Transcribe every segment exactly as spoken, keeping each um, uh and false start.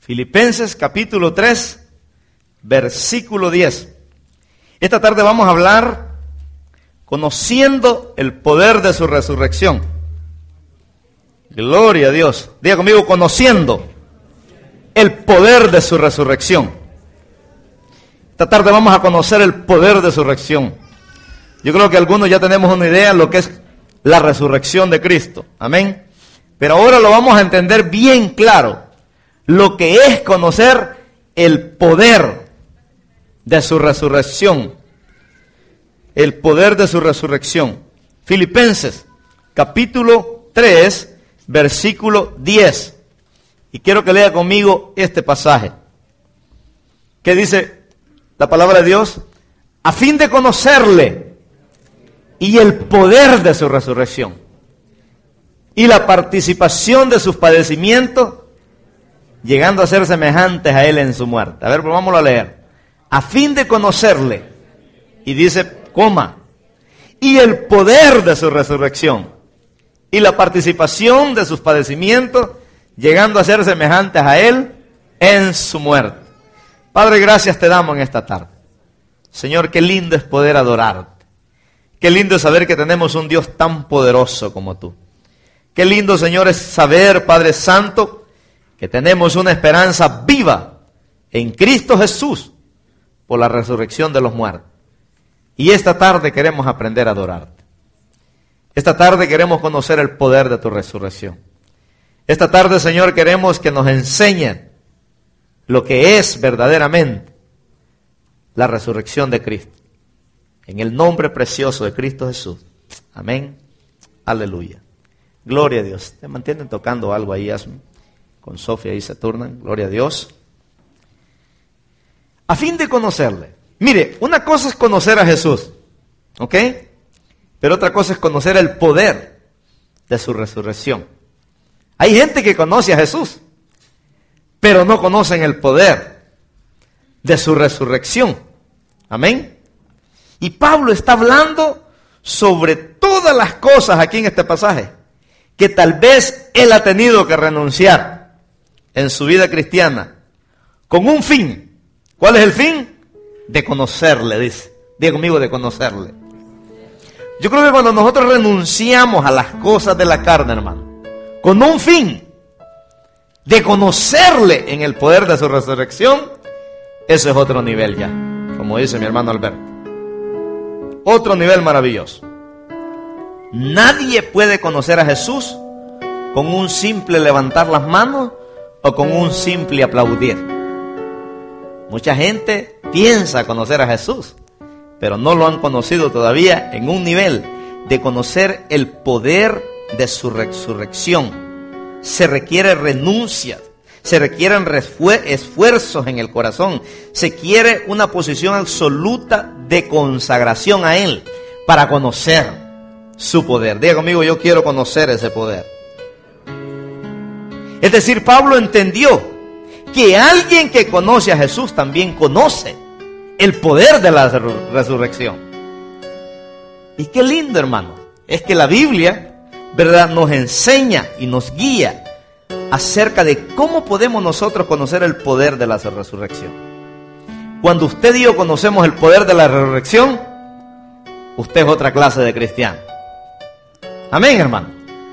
Filipenses capítulo tres, versículo diez. Esta tarde vamos a hablar conociendo el poder de su resurrección. Gloria a Dios. Diga conmigo, conociendo el poder de su resurrección. Esta tarde vamos a conocer el poder de su resurrección. Yo creo que algunos ya tenemos una idea de lo que es la resurrección de Cristo. Amén. Pero ahora lo vamos a entender bien claro. Lo que es conocer el poder de su resurrección. El poder de su resurrección. Filipenses capítulo tres, versículo diez. Y quiero que lea conmigo este pasaje. ¿Qué dice la palabra de Dios? A fin de conocerle y el poder de su resurrección y la participación de sus padecimientos, llegando a ser semejantes a él en su muerte. A ver, pues vámonos a leer. A fin de conocerle, y dice, coma, y el poder de su resurrección y la participación de sus padecimientos, llegando a ser semejantes a él en su muerte. Padre, gracias te damos en esta tarde. Señor, qué lindo es poder adorarte. Qué lindo es saber que tenemos un Dios tan poderoso como tú. Qué lindo, Señor, es saber, Padre Santo, que tenemos una esperanza viva en Cristo Jesús por la resurrección de los muertos. Y esta tarde queremos aprender a adorarte. Esta tarde queremos conocer el poder de tu resurrección. Esta tarde, Señor, queremos que nos enseñen lo que es verdaderamente la resurrección de Cristo. En el nombre precioso de Cristo Jesús. Amén. Aleluya. Gloria a Dios. ¿Te mantienen tocando algo ahí, Asmi? Con Sofía ahí se turnan. Gloria a Dios. A fin de conocerle. Mire, una cosa es conocer a Jesús. ¿Ok? Pero otra cosa es conocer el poder de su resurrección. Hay gente que conoce a Jesús, pero no conocen el poder de su resurrección. Amén. Y Pablo está hablando sobre todas las cosas aquí en este pasaje que tal vez él ha tenido que renunciar en su vida cristiana con un fin. ¿Cuál es el fin? De conocerle, dice. Diga conmigo, de conocerle. Yo creo que cuando nosotros renunciamos a las cosas de la carne, hermano, con un fin de conocerle en el poder de su resurrección, eso es otro nivel ya, como dice mi hermano Alberto. Otro nivel maravilloso. Nadie puede conocer a Jesús con un simple levantar las manos o con un simple aplaudir. Mucha gente piensa conocer a Jesús, pero no lo han conocido todavía en un nivel de conocer el poder de su resurrección. Se requiere renuncia, se requieren esfuerzos en el corazón, se quiere una posición absoluta de consagración a Él para conocer su poder. Diga conmigo, yo quiero conocer ese poder. Es decir, Pablo entendió que alguien que conoce a Jesús también conoce el poder de la resurrección. Y qué lindo, hermano, es que la Biblia, ¿verdad?, nos enseña y nos guía acerca de cómo podemos nosotros conocer el poder de la resurrección. Cuando usted y yo conocemos el poder de la resurrección, usted es otra clase de cristiano. Amén, hermano.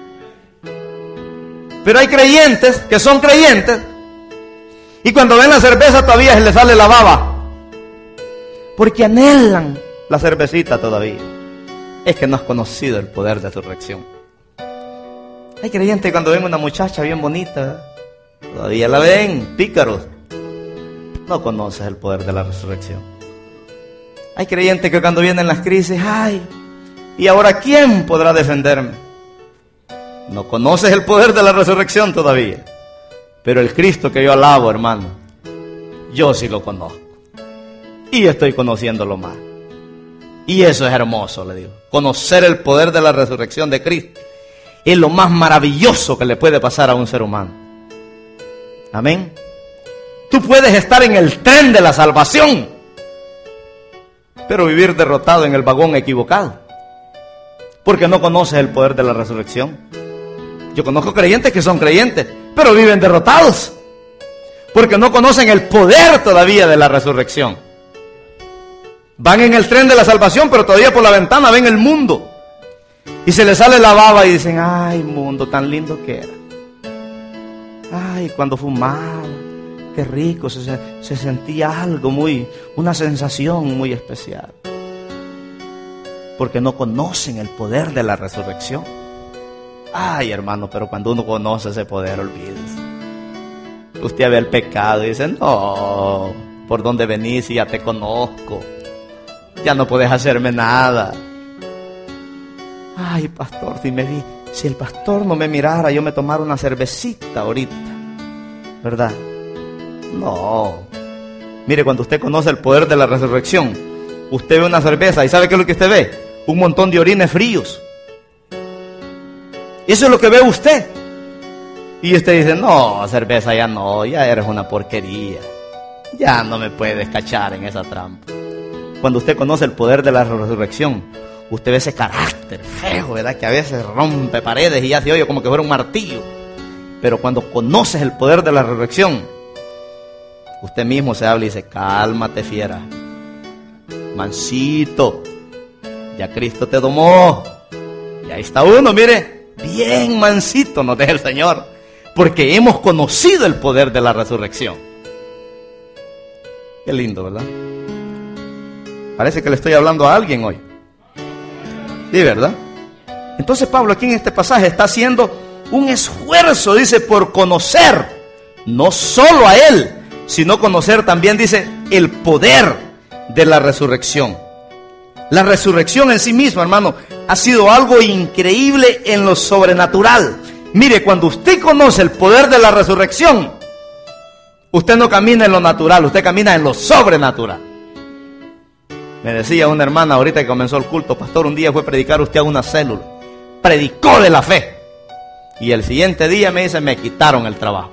Pero hay creyentes que son creyentes y cuando ven la cerveza todavía se les sale la baba, porque anhelan la cervecita todavía. Es que no has conocido el poder de la resurrección. Hay creyentes que cuando ven una muchacha bien bonita, todavía la ven pícaros. No conoces el poder de la resurrección. Hay creyentes que cuando vienen las crisis, ay, ¿y ahora quién podrá defenderme? No conoces el poder de la resurrección todavía. Pero el Cristo que yo alabo, hermano, yo sí lo conozco. Y estoy conociéndolo más. Y eso es hermoso, le digo. Conocer el poder de la resurrección de Cristo es lo más maravilloso que le puede pasar a un ser humano. Amén. Tú puedes estar en el tren de la salvación, pero vivir derrotado en el vagón equivocado, porque no conoces el poder de la resurrección. Yo conozco creyentes que son creyentes, pero viven derrotados, porque no conocen el poder todavía de la resurrección. Van en el tren de la salvación, pero todavía por la ventana ven el mundo. Y se les sale la baba y dicen, ay, mundo tan lindo que era. Ay, cuando fumaba, qué rico, se, se sentía algo muy, una sensación muy especial. Porque no conocen el poder de la resurrección. Ay, hermano, pero cuando uno conoce ese poder, olvídese. Usted ve el pecado y dice, no, por dónde venís y ya te conozco. Ya no puedes hacerme nada. Ay, pastor, si me vi, si el pastor no me mirara, yo me tomara una cervecita ahorita, ¿verdad? No. Mire, cuando usted conoce el poder de la resurrección, usted ve una cerveza y ¿sabe qué es lo que usted ve? Un montón de orines fríos. Eso es lo que ve usted. Y usted dice, no, cerveza ya no, ya eres una porquería. Ya no me puedes cachar en esa trampa. Cuando usted conoce el poder de la resurrección, usted ve ese carácter feo, ¿verdad? Que a veces rompe paredes y ya se oye como que fuera un martillo. Pero cuando conoces el poder de la resurrección, usted mismo se habla y dice, cálmate, fiera. Mansito, ya Cristo te domó. Y ahí está uno, mire, bien mansito nos deja el Señor. Porque hemos conocido el poder de la resurrección. Qué lindo, ¿verdad? Parece que le estoy hablando a alguien hoy. Sí, ¿verdad? Entonces Pablo aquí en este pasaje está haciendo un esfuerzo, dice, por conocer, no solo a Él, sino conocer también, dice, el poder de la resurrección. La resurrección en sí misma, hermano, ha sido algo increíble en lo sobrenatural. Mire, cuando usted conoce el poder de la resurrección, usted no camina en lo natural, usted camina en lo sobrenatural. Me decía una hermana ahorita que comenzó el culto, pastor, un día fue a predicar usted a una célula. Predicó de la fe. Y el siguiente día me dice, me quitaron el trabajo.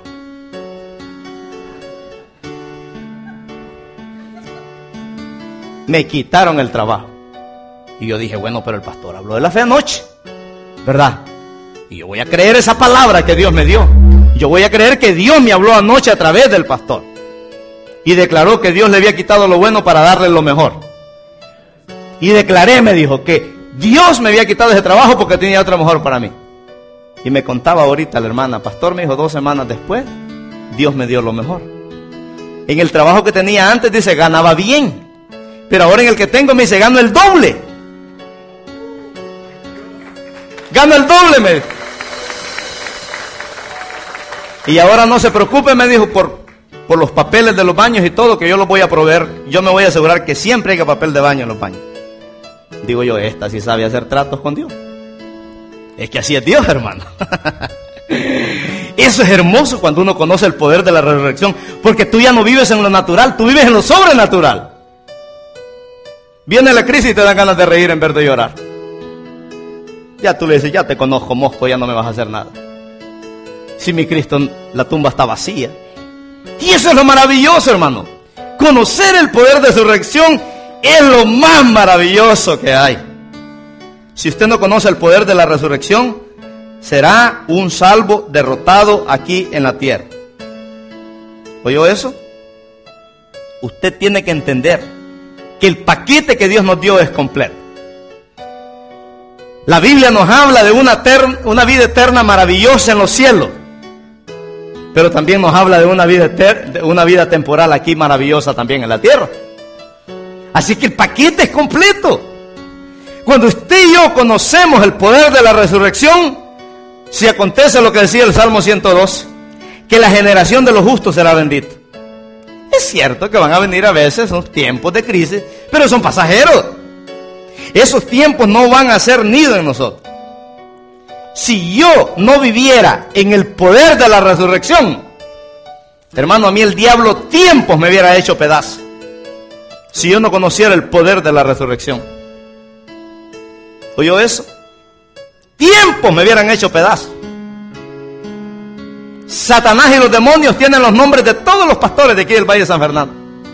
Me quitaron el trabajo. Y yo dije, bueno, pero el pastor habló de la fe anoche, ¿verdad? Y yo voy a creer esa palabra que Dios me dio. Yo voy a creer que Dios me habló anoche a través del pastor. Y declaró que Dios le había quitado lo bueno para darle lo mejor. Y declaré, me dijo, que Dios me había quitado ese trabajo porque tenía otro mejor para mí. Y me contaba ahorita la hermana, pastor, me dijo, dos semanas después, Dios me dio lo mejor. En el trabajo que tenía antes, dice, ganaba bien. Pero ahora en el que tengo, me dice, gano el doble. Gano el doble, me dijo. Y ahora no se preocupe, me dijo, por, por los papeles de los baños y todo, que yo los voy a proveer. Yo me voy a asegurar que siempre haya papel de baño en los baños. Digo yo, esta sí sabe hacer tratos con Dios. Es que así es Dios, hermano. Eso es hermoso cuando uno conoce el poder de la resurrección, porque tú ya no vives en lo natural, tú vives en lo sobrenatural. Viene la crisis y te dan ganas de reír en vez de llorar. Ya tú le dices, ya te conozco, mosco, ya no me vas a hacer nada. Si mi Cristo, la tumba está vacía. Y eso es lo maravilloso, hermano. Conocer el poder de su resurrección es lo más maravilloso que hay. Si usted no conoce el poder de la resurrección, será un salvo derrotado aquí en la tierra. ¿Oyó eso? Usted tiene que entender que el paquete que Dios nos dio es completo. La Biblia nos habla de una, ter- una vida eterna maravillosa en los cielos, pero también nos habla de una vida, eter- de una vida temporal aquí maravillosa también en la tierra. Así que el paquete es completo. Cuando usted y yo conocemos el poder de la resurrección, si acontece lo que decía el Salmo ciento dos, que la generación de los justos será bendita. Es cierto que van a venir a veces unos tiempos de crisis, pero son pasajeros. Esos tiempos no van a hacer nido en nosotros. Si yo no viviera en el poder de la resurrección, hermano, a mí el diablo tiempos me hubiera hecho pedazos. Si yo no conociera el poder de la resurrección. ¿Oyó eso? Tiempos me hubieran hecho pedazos. Satanás y los demonios tienen los nombres de todos los pastores de aquí del Valle de San Fernando.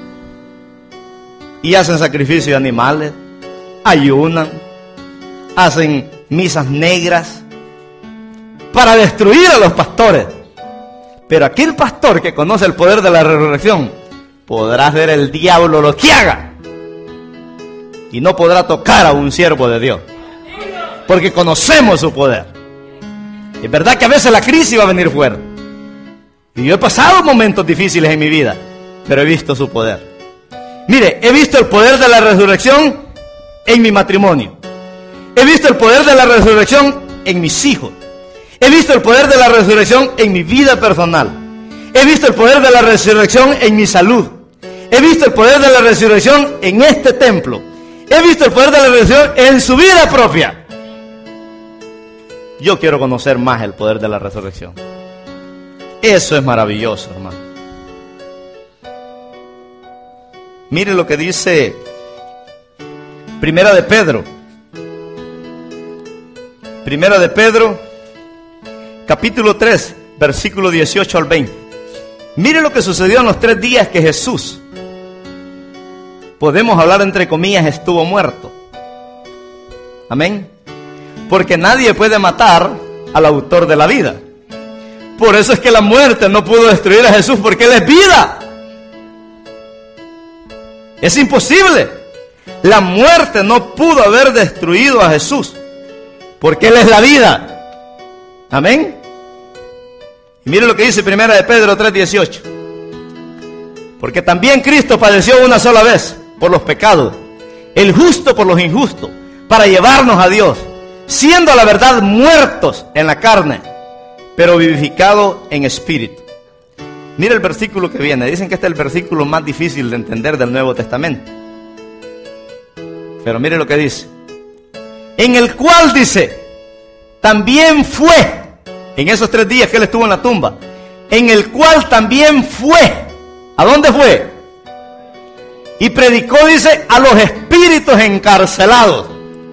Y hacen sacrificio de animales, ayunan, hacen misas negras para destruir a los pastores, Pero aquel pastor que conoce el poder de la resurrección podrá hacer el diablo lo que haga y no podrá tocar a un siervo de Dios, porque conocemos su poder. Es verdad que a veces la crisis va a venir fuerte, y yo he pasado momentos difíciles en mi vida, pero he visto su poder. Mire, he visto el poder de la resurrección en mi matrimonio. He visto el poder de la resurrección en mis hijos. He visto el poder de la resurrección en mi vida personal. He visto el poder de la resurrección en mi salud. He visto el poder de la resurrección en este templo. He visto el poder de la resurrección en su vida propia. Yo quiero conocer más el poder de la resurrección. Eso es maravilloso, hermano. Mire lo que dice Primera de Pedro. Primera de Pedro, capítulo tres, versículo dieciocho al veinte. Mire lo que sucedió en los tres días que Jesús, podemos hablar entre comillas, estuvo muerto. Amén. Porque nadie puede matar al autor de la vida. Por eso es que la muerte no pudo destruir a Jesús, porque Él es vida. Es imposible. La muerte no pudo haber destruido a Jesús, porque Él es la vida. Amén. Y mire lo que dice Primera de Pedro tres dieciocho. Porque también Cristo padeció una sola vez por los pecados, el justo por los injustos, para llevarnos a Dios, siendo a la verdad muertos en la carne, pero vivificados en espíritu. Mire el versículo que viene. Dicen que este es el versículo más difícil de entender del Nuevo Testamento. Pero mire lo que dice. En el cual dice, también fue, en esos tres días que Él estuvo en la tumba, en el cual también fue. ¿A dónde fue? Y predicó, dice, a los espíritus encarcelados.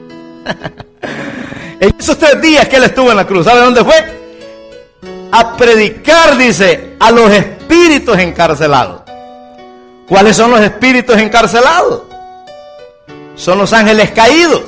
En esos tres días que Él estuvo en la cruz, ¿sabe dónde fue? A predicar, dice, a los espíritus encarcelados. ¿Cuáles son los espíritus encarcelados? Son los ángeles caídos.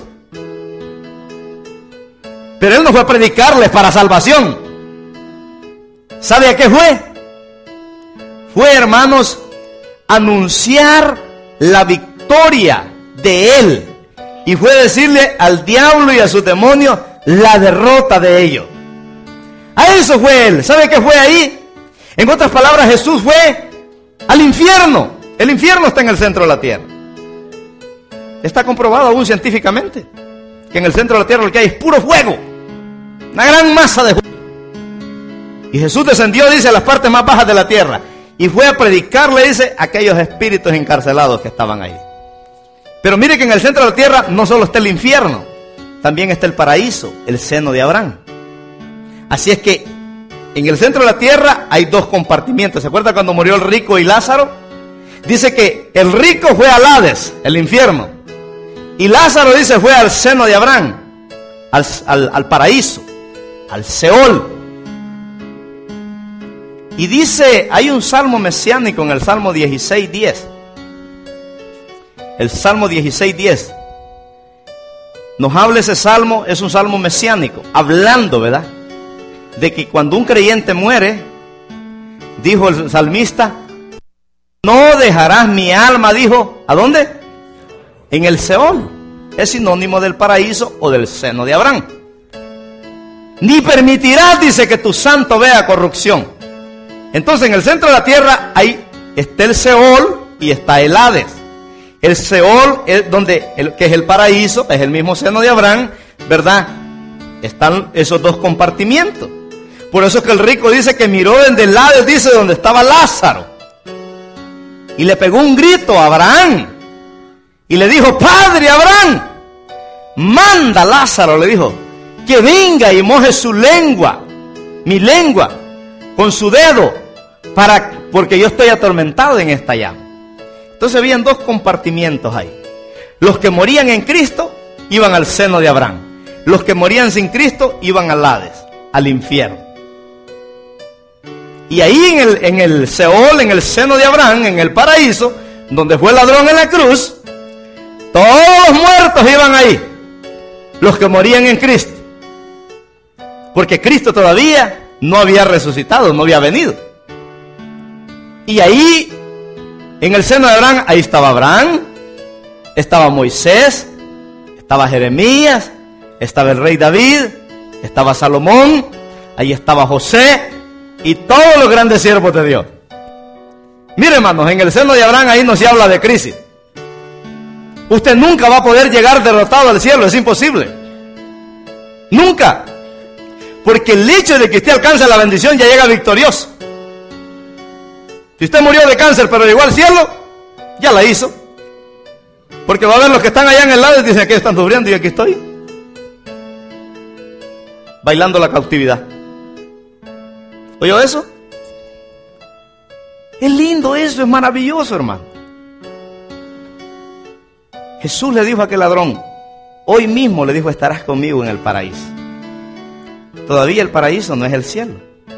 Pero Él no fue a predicarles para salvación. ¿Sabe a qué fue? Fue, hermanos, anunciar la victoria de Él. Y fue decirle al diablo y a sus demonios la derrota de ellos. A eso fue Él. ¿Sabe qué fue ahí? En otras palabras, Jesús fue al infierno. El infierno está en el centro de la tierra. Está comprobado aún científicamente que en el centro de la tierra lo que hay es puro fuego. Una gran masa de fuego. Y Jesús descendió, dice, a las partes más bajas de la tierra. Y fue a predicarle, dice, a aquellos espíritus encarcelados que estaban ahí. Pero mire que en el centro de la tierra no solo está el infierno, también está el paraíso, el seno de Abraham. Así es que en el centro de la tierra hay dos compartimientos. ¿Se acuerda cuando murió el rico y Lázaro? Dice que el rico fue al Hades, el infierno. Y Lázaro, dice, fue al seno de Abraham, al, al, al paraíso, al Seol. Y dice, hay un salmo mesiánico en el Salmo dieciséis diez. El Salmo dieciséis diez. Nos habla ese salmo, es un salmo mesiánico, hablando, ¿verdad?, de que cuando un creyente muere, dijo el salmista, no dejarás mi alma, dijo, ¿a dónde? En el Seol. Es sinónimo del paraíso o del seno de Abraham. Ni permitirás, dice, que tu santo vea corrupción. Entonces en el centro de la tierra ahí está el Seol y está el Hades. El Seol es donde, el, que es el paraíso, es el mismo seno de Abraham, ¿verdad? Están esos dos compartimientos. Por eso es que el rico dice que miró desde el Hades, dice, donde estaba Lázaro, y le pegó un grito a Abraham y le dijo, Padre Abraham, manda a Lázaro, le dijo, que venga y moje su lengua, mi lengua, con su dedo, para, porque yo estoy atormentado en esta llama. Entonces habían dos compartimientos ahí. Los que morían en Cristo iban al seno de Abraham. Los que morían sin Cristo iban al Hades, al infierno. Y ahí en el, en el Seol, en el seno de Abraham, en el paraíso, donde fue el ladrón en la cruz, todos los muertos iban ahí. Los que morían en Cristo. Porque Cristo todavía no había resucitado, no había venido. Y ahí, en el seno de Abraham, ahí estaba Abraham, estaba Moisés, estaba Jeremías, estaba el rey David, estaba Salomón, ahí estaba José y todos los grandes siervos de Dios. Mire, hermanos, en el seno de Abraham ahí no se habla de crisis. Usted nunca va a poder llegar derrotado al cielo, es imposible. Nunca. Porque el hecho de que usted alcance la bendición ya llega victorioso. Si usted murió de cáncer pero llegó al cielo, ya la hizo. Porque va a ver los que están allá en el lado y dicen que están sufriendo y aquí estoy, bailando la cautividad. ¿Oyó eso? Es lindo eso, es maravilloso, hermano. Jesús le dijo a aquel ladrón, hoy mismo le dijo, estarás conmigo en el paraíso. Todavía el paraíso no es el cielo,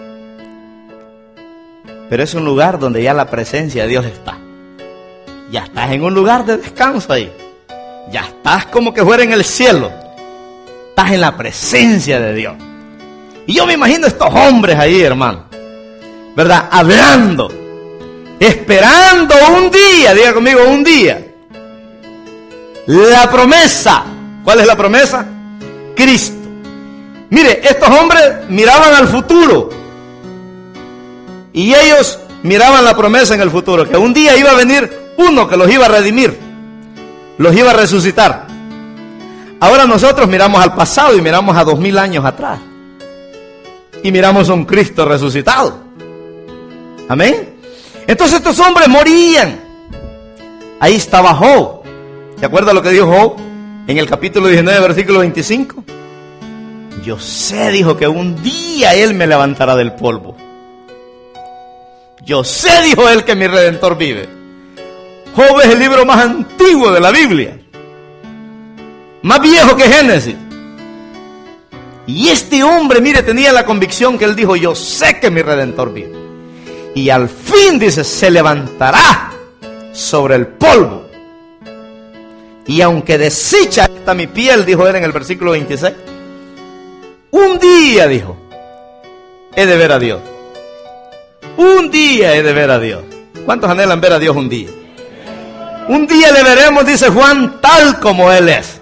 pero es un lugar donde ya la presencia de Dios está. Ya estás en un lugar de descanso ahí. Ya estás como que fuera en el cielo. Estás en la presencia de Dios. Y yo me imagino estos hombres ahí, hermano, ¿verdad? Hablando, esperando un día, diga conmigo, un día. La promesa. ¿Cuál es la promesa? Cristo. Mire, estos hombres miraban al futuro. Y ellos miraban la promesa en el futuro, que un día iba a venir uno que los iba a redimir, los iba a resucitar. Ahora nosotros miramos al pasado y miramos a dos mil años atrás. Y miramos a un Cristo resucitado. Amén. Entonces estos hombres morían. Ahí estaba Job. ¿Se acuerda lo que dijo Job en el capítulo diecinueve, versículo veinticinco? Yo sé, dijo, que un día Él me levantará del polvo. Yo sé, dijo él, que mi Redentor vive. Job es el libro más antiguo de la Biblia, más viejo que Génesis. Y este hombre, mire, tenía la convicción que él dijo, yo sé que mi Redentor vive. Y al fin, dice, se levantará sobre el polvo. Y aunque deshecha está mi piel, dijo él en el versículo veintiséis, un día, dijo, he de ver a Dios. Un día he de ver a Dios. ¿Cuántos anhelan ver a Dios un día? Un día le veremos, dice Juan, tal como Él es.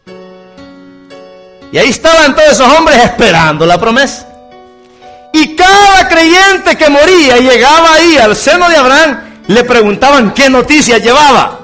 Y ahí estaban todos esos hombres esperando la promesa. Y cada creyente que moría y llegaba ahí al seno de Abraham, le preguntaban qué noticias llevaba.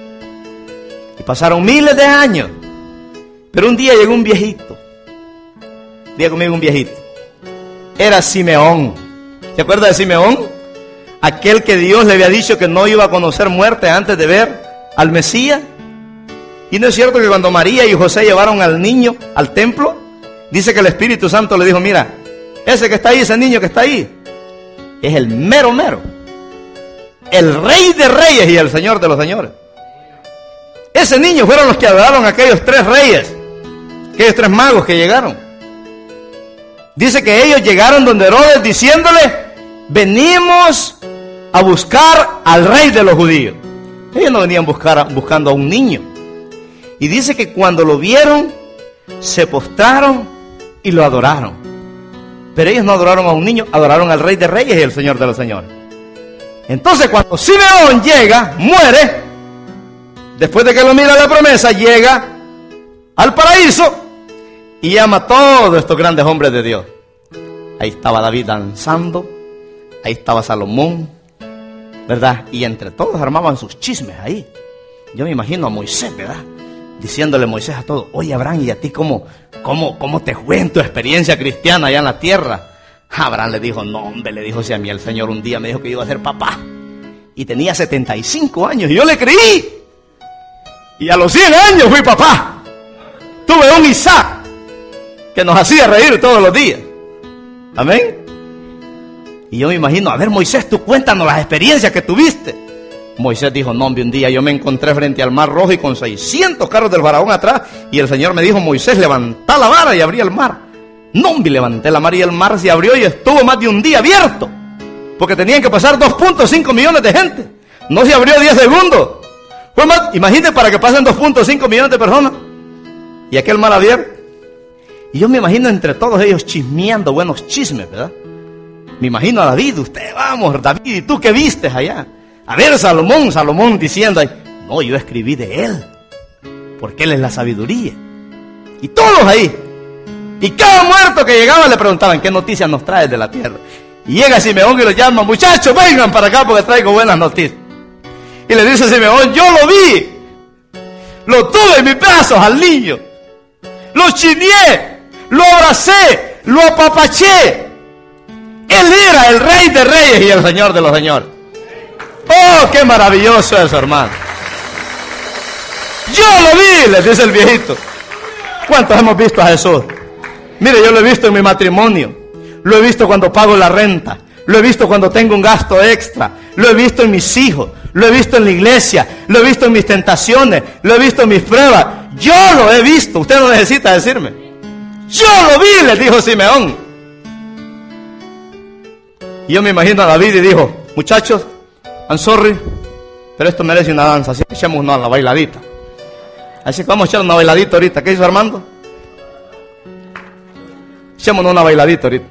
Y pasaron miles de años. Pero un día llegó un viejito. Diga conmigo, un viejito. Era Simeón. ¿Se acuerda de Simeón? Aquel que Dios le había dicho que no iba a conocer muerte antes de ver al Mesías. ¿Y no es cierto que cuando María y José llevaron al niño al templo, dice que el Espíritu Santo le dijo, mira, ese que está ahí, ese niño que está ahí, es el mero mero, el Rey de Reyes y el Señor de los Señores? Ese niño fueron los que adoraron a aquellos tres reyes, aquellos tres magos que llegaron. Dice que ellos llegaron donde Herodes diciéndole, venimos a buscar al rey de los judíos. Ellos no venían buscar, buscando a un niño. Y dice que cuando lo vieron, se postraron y lo adoraron. Pero ellos no adoraron a un niño, adoraron al Rey de Reyes y el Señor de los Señores. Entonces cuando Simeón llega, muere, después de que lo mira la promesa, llega al paraíso y llama a todos estos grandes hombres de Dios. Ahí estaba David danzando, ahí estaba Salomón, ¿verdad? Y entre todos armaban sus chismes ahí. Yo me imagino a Moisés, ¿verdad? Diciéndole Moisés a todos, oye Abraham, ¿y a ti cómo, cómo, cómo te fue en tu experiencia cristiana allá en la tierra? Abraham le dijo, no hombre, le dijo, si a mí el Señor un día me dijo que iba a ser papá. Y tenía setenta y cinco años y yo le creí. Y a los cien años fui papá. Tuve un Isaac que nos hacía reír todos los días. Amén. Y yo me imagino, a ver Moisés, tú cuéntanos las experiencias que tuviste. Moisés dijo, no hombre, un día yo me encontré frente al mar rojo y con seiscientos carros del faraón atrás, y el Señor me dijo, Moisés, levantá la vara y abrí el mar. No hombre, levanté la vara y el mar se abrió y estuvo más de un día abierto, porque tenían que pasar dos punto cinco millones de gente. No se abrió diez segundos. Fue más, imagínate, para que pasen dos punto cinco millones de personas y aquel mar abierto. Y yo me imagino entre todos ellos chismeando buenos chismes, ¿verdad? Me imagino a David, usted, vamos, David, ¿y tú qué viste allá? A ver, Salomón, Salomón diciendo, no, yo escribí de él, porque él es la sabiduría. Y todos ahí. Y cada muerto que llegaba le preguntaban, ¿qué noticias nos traes de la tierra? Y llega Simeón y los llama, muchachos, vengan para acá porque traigo buenas noticias. Y le dice a Simeón, yo lo vi, lo tuve en mis brazos al niño, lo chineé, lo abracé, lo apapaché. Él era el Rey de Reyes y el Señor de los Señores. ¡Oh, qué maravilloso eso, hermano! Yo lo vi, les dice el viejito. ¿Cuántos hemos visto a Jesús? Mire, yo lo he visto en mi matrimonio, lo he visto cuando pago la renta, lo he visto cuando tengo un gasto extra, lo he visto en mis hijos, lo he visto en la iglesia, lo he visto en mis tentaciones, lo he visto en mis pruebas. Yo lo he visto, usted no necesita decirme. Yo lo vi, les dijo Simeón. Y yo me imagino a David y dijo, muchachos, I'm sorry, pero esto merece una danza, así que echemos una bailadita. Así que vamos a echar una bailadita ahorita. ¿Qué hizo Armando? Echémonos una bailadita ahorita.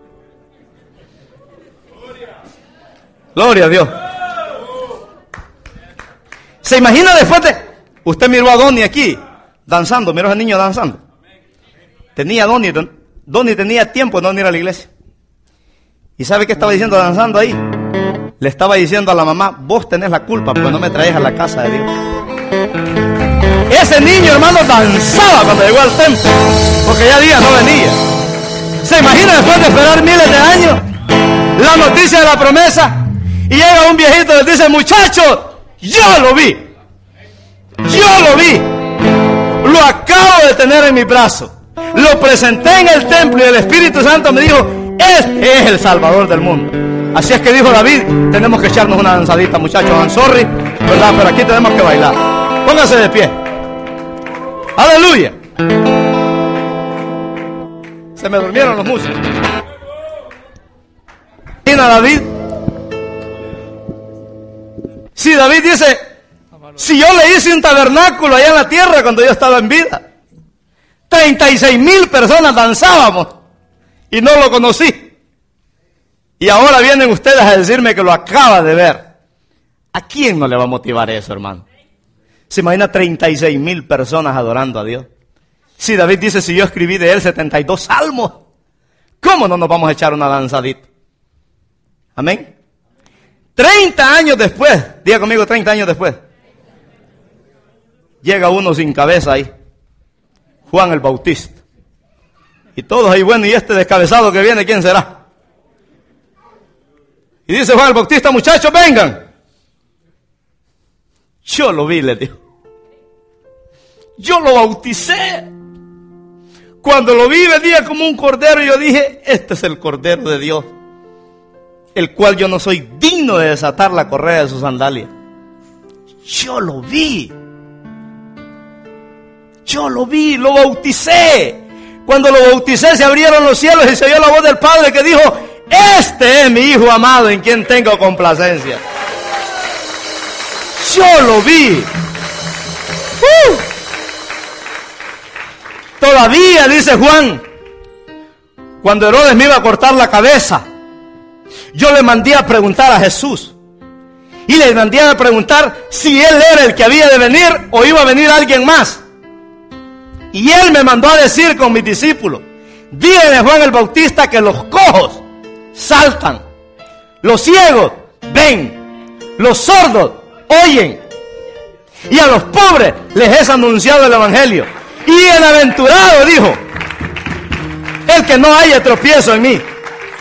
Gloria a Dios. ¿Se imagina después de... Usted miró a Donnie aquí, danzando, miró a ese niño danzando. Tenía Donnie, Donnie tenía tiempo de no ir a la iglesia. ¿Y sabe qué estaba diciendo danzando ahí? Le estaba diciendo a la mamá, vos tenés la culpa porque no me traes a la casa de Dios. Ese niño, hermano, danzaba cuando llegó al templo, porque ya día no venía. ¿Se imagina después de esperar miles de años la noticia de la promesa? Y llega un viejito y les dice, muchachos, yo lo vi. Yo lo vi. Lo acabo de tener en mi brazo. Lo presenté en el templo y el Espíritu Santo me dijo, este es el Salvador del mundo. Así es que dijo David, tenemos que echarnos una danzadita, muchachos. I'm sorry, ¿verdad? Pero aquí tenemos que bailar. Pónganse de pie. Aleluya. Se me durmieron los músicos. ¿Quién a David? Si David dice, si yo le hice un tabernáculo allá en la tierra cuando yo estaba en vida, treinta y seis mil personas danzábamos y no lo conocí. Y ahora vienen ustedes a decirme que lo acaba de ver. ¿A quién no le va a motivar eso, hermano? ¿Se imagina treinta y seis mil personas adorando a Dios? Si David dice, si yo escribí de él setenta y dos salmos, ¿cómo no nos vamos a echar una danzadita? Amén. treinta años después, diga conmigo, treinta años después, llega uno sin cabeza ahí, Juan el Bautista. Y todos ahí, bueno, ¿y este descabezado que viene, quién será? Y dice Juan el Bautista, muchachos, vengan. Yo lo vi, les dijo. Yo lo bauticé. Cuando lo vi venía como un cordero y yo dije, este es el Cordero de Dios, el cual yo no soy digno de desatar la correa de su sandalia. Yo lo vi. Yo lo vi, lo bauticé. Cuando lo bauticé se abrieron los cielos y se oyó la voz del Padre que dijo, este es mi Hijo amado en quien tengo complacencia. Yo lo vi. Uh. Todavía, dice Juan, cuando Herodes me iba a cortar la cabeza, yo le mandé a preguntar a Jesús. Y le mandé a preguntar si él era el que había de venir o iba a venir alguien más. Y él me mandó a decir con mis discípulos, díganle a Juan el Bautista que los cojos saltan, los ciegos ven, los sordos oyen, y a los pobres les es anunciado el evangelio. Y bienaventurado, dijo, el que no haya tropiezo en mí.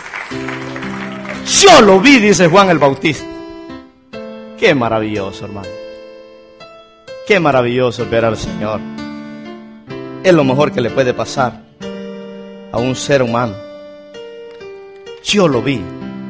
Yo lo vi, dice Juan el Bautista. Qué maravilloso, hermano. Qué maravilloso ver al Señor. Es lo mejor que le puede pasar a un ser humano. Yo lo vi.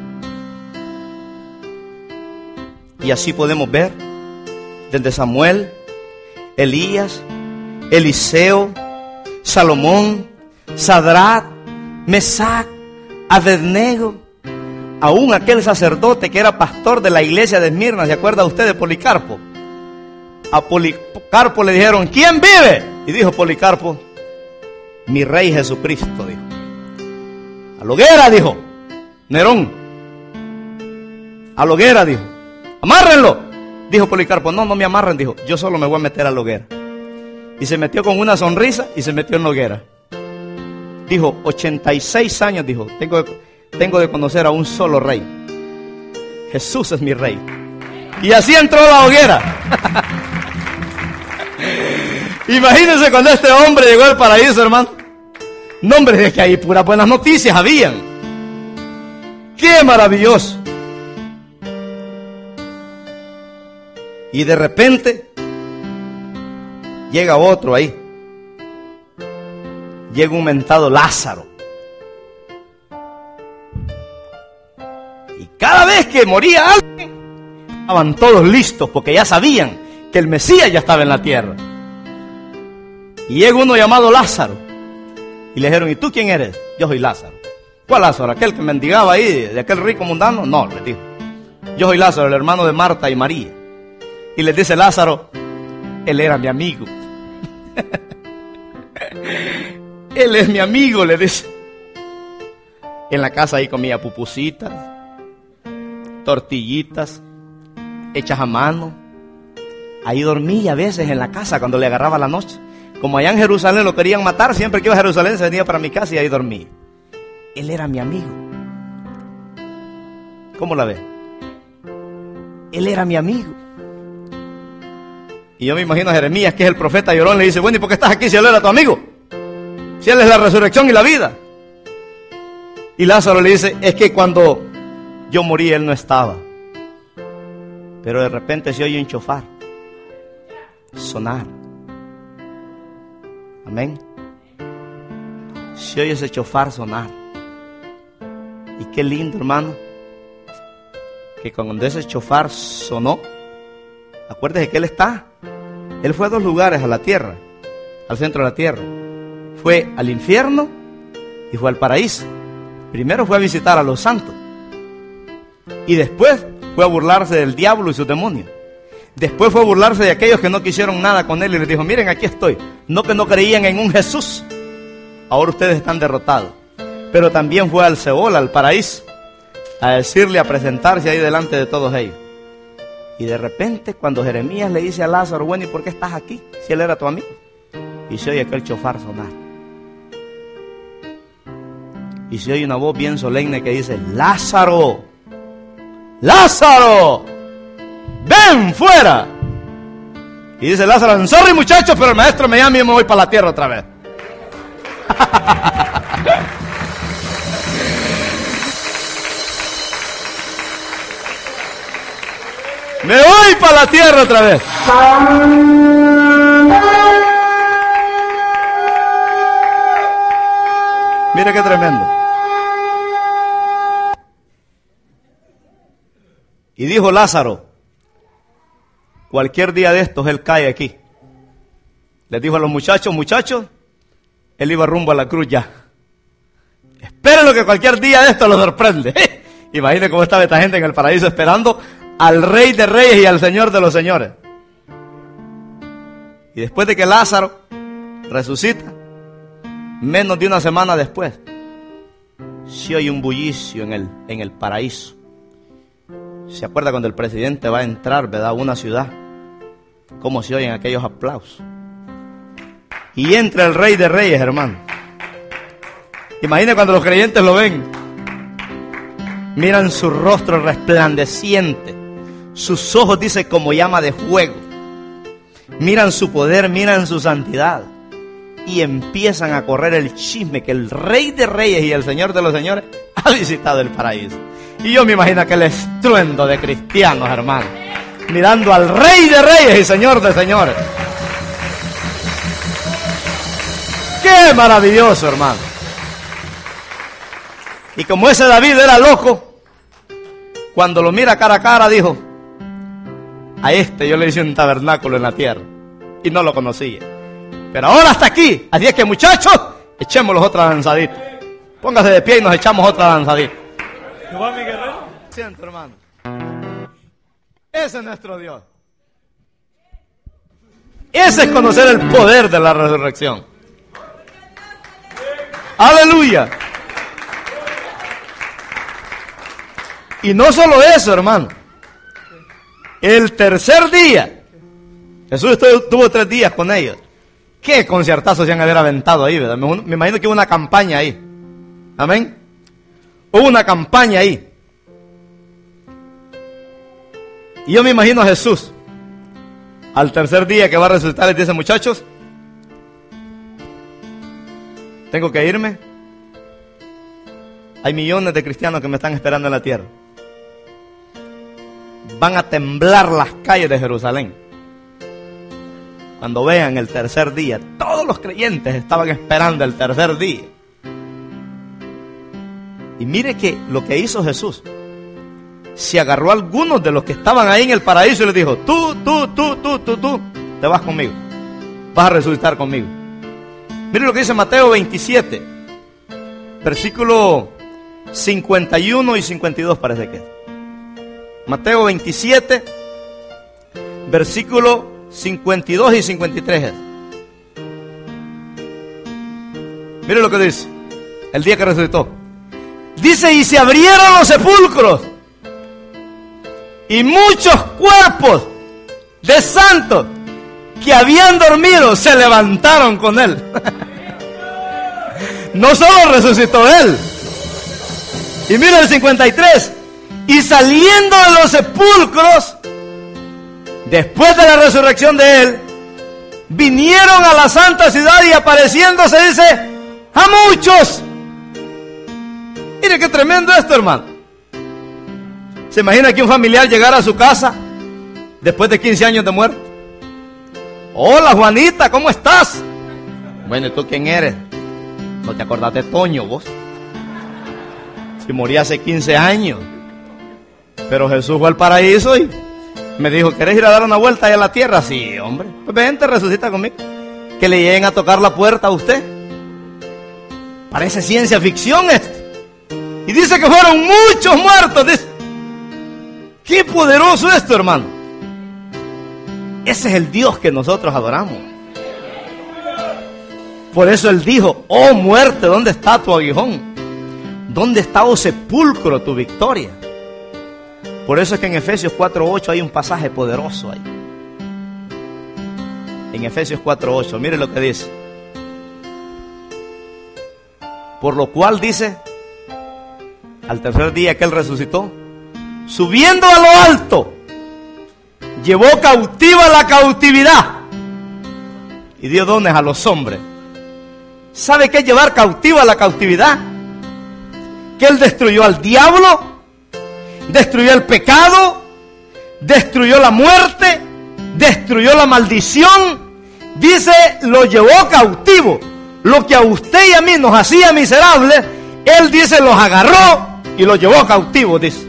Y así podemos ver desde Samuel, Elías, Eliseo, Salomón, Sadrach, Mesac, Abednego, aún aquel sacerdote que era pastor de la iglesia de Esmirna. ¿Se acuerda usted de Policarpo? A Policarpo le dijeron, ¿quién vive? Y dijo Policarpo, mi Rey Jesucristo, dijo. A la hoguera, dijo, Nerón. A la hoguera, dijo. ¡Amárrenlo! Dijo Policarpo. No, no me amarren, dijo. Yo solo me voy a meter a la hoguera. Y se metió con una sonrisa y se metió en la hoguera. Dijo, ochenta y seis años, dijo, tengo, tengo de conocer a un solo rey. Jesús es mi rey. Y así entró a la hoguera. Imagínense cuando este hombre llegó al paraíso, hermano. No, hombre, es que ahí puras buenas noticias habían. ¡Qué maravilloso! Y de repente llega otro ahí. Llega un mentado Lázaro. Y cada vez que moría alguien, estaban todos listos porque ya sabían que el Mesías ya estaba en la tierra. Y llega uno llamado Lázaro. Y le dijeron, ¿y tú quién eres? Yo soy Lázaro. ¿Cuál Lázaro? ¿Aquel que mendigaba ahí, de aquel rico mundano? No, le dijo. Yo soy Lázaro, el hermano de Marta y María. Y les dice Lázaro, él era mi amigo. Él es mi amigo, le dice. En la casa ahí comía pupusitas, tortillitas, hechas a mano. Ahí dormía a veces en la casa cuando le agarraba la noche. Como allá en Jerusalén lo querían matar, siempre que iba a Jerusalén se venía para mi casa y ahí dormía. Él era mi amigo. ¿Cómo la ve? Él era mi amigo. Y yo me imagino a Jeremías, que es el profeta llorón, le dice, bueno, ¿y por qué estás aquí si él era tu amigo? Si él es la resurrección y la vida. Y Lázaro le dice, es que cuando yo morí él no estaba. Pero de repente se oye un chofar sonar. Amén. Se oye ese chofar sonar. Y qué lindo, hermano, que cuando ese chofar sonó, acuérdese que él está. Él fue a dos lugares a la tierra, al centro de la tierra. Fue al infierno y fue al paraíso. Primero fue a visitar a los santos. Y después fue a burlarse del diablo y sus demonios. Después fue a burlarse de aquellos que no quisieron nada con él y les dijo, miren, aquí estoy. No que no creían en un Jesús. Ahora ustedes están derrotados. Pero también fue al Seol, al paraíso, a decirle, a presentarse ahí delante de todos ellos. Y de repente cuando Jeremías le dice a Lázaro, bueno, ¿y por qué estás aquí? Si él era tu amigo. Y se oye aquel chofar sonar. Y se oye una voz bien solemne que dice, Lázaro, Lázaro, ven fuera. Y dice Lázaro, sorry muchachos, pero el maestro me llama y me voy para la tierra otra vez. Me voy para la tierra otra vez. Mira qué tremendo. Y dijo Lázaro, cualquier día de estos él cae aquí. Les dijo a los muchachos, muchachos, él iba rumbo a la cruz ya. Espérenlo que cualquier día de estos lo sorprende. Imaginen cómo estaba esta gente en el paraíso esperando al Rey de Reyes y al Señor de los Señores. Y después de que Lázaro resucita, menos de una semana después, se oye un bullicio en el, en el paraíso. ¿Se acuerda cuando el presidente va a entrar, verdad, a una ciudad? ¿Cómo se oyen aquellos aplausos? Y entra el Rey de Reyes, hermano. Imagina cuando los creyentes lo ven. Miran su rostro resplandeciente. Sus ojos, dice, como llama de fuego. Miran su poder, miran su santidad. Y empiezan a correr el chisme que el Rey de Reyes y el Señor de los Señores ha visitado el paraíso. Y yo me imagino aquel estruendo de cristianos, hermano, mirando al Rey de Reyes y Señor de Señores. ¡Qué maravilloso, hermano! Y como ese David era loco, cuando lo mira cara a cara, dijo, a este yo le hice un tabernáculo en la tierra, y no lo conocía. Pero ahora está aquí, así es que muchachos, echémoslos otra danzadita. Póngase de pie y nos echamos otra danzadita. ¿Qué va, mi guerrero? Siento, hermano. Ese es nuestro Dios. Ese es conocer el poder de la resurrección. Aleluya. Y no solo eso, hermano. El tercer día, Jesús estuvo, tuvo tres días con ellos. ¿Qué conciertazos se han haber aventado ahí, verdad? Me, me imagino que hubo una campaña ahí. Amén. Hubo una campaña ahí. Y yo me imagino a Jesús, al tercer día que va a resucitar, les dice: muchachos, tengo que irme. Hay millones de cristianos que me están esperando en la tierra. Van a temblar las calles de Jerusalén cuando vean el tercer día. Todos los creyentes estaban esperando el tercer día. Y mire que lo que hizo Jesús, se agarró a algunos de los que estaban ahí en el paraíso y les dijo: tú, tú, tú, tú, tú, tú, te vas conmigo, vas a resucitar conmigo. Mire lo que dice Mateo veintisiete, versículo cincuenta y uno y cincuenta y dos, parece que es. Mateo veintisiete, versículo cincuenta y dos y cincuenta y tres es. Mire lo que dice, el día que resucitó. Dice: y se abrieron los sepulcros, y muchos cuerpos de santos que habían dormido se levantaron con él. No solo resucitó él. Y mira el cincuenta y tres. Y saliendo de los sepulcros, después de la resurrección de él, vinieron a la santa ciudad y apareciéndose, dice, a muchos. Mire qué tremendo esto, hermano. ¿Se imagina que un familiar llegara a su casa después de quince años de muerte? Hola, Juanita, ¿cómo estás? Bueno, ¿y tú quién eres? ¿No te acordás de Toño, vos? Si morí hace quince años. Pero Jesús fue al paraíso y me dijo: ¿querés ir a dar una vuelta allá a la tierra? Sí, hombre. Pues vente, resucita conmigo. Que le lleguen a tocar la puerta a usted. Parece ciencia ficción esto. Y dice que fueron muchos muertos. Dice. Qué poderoso esto, hermano. Ese es el Dios que nosotros adoramos. Por eso Él dijo: oh muerte, ¿dónde está tu aguijón? ¿Dónde está, oh sepulcro, tu victoria? Por eso es que en Efesios cuatro ocho hay un pasaje poderoso ahí. En Efesios cuatro ocho, mire lo que dice. Por lo cual dice, al tercer día que Él resucitó, subiendo a lo alto, llevó cautiva la cautividad y dio dones a los hombres. ¿Sabe qué es llevar cautiva la cautividad? Que Él destruyó al diablo, destruyó el pecado, destruyó la muerte, destruyó la maldición. Dice, lo llevó cautivo. Lo que a usted y a mí nos hacía miserables, Él dice, los agarró y los llevó cautivo, dice.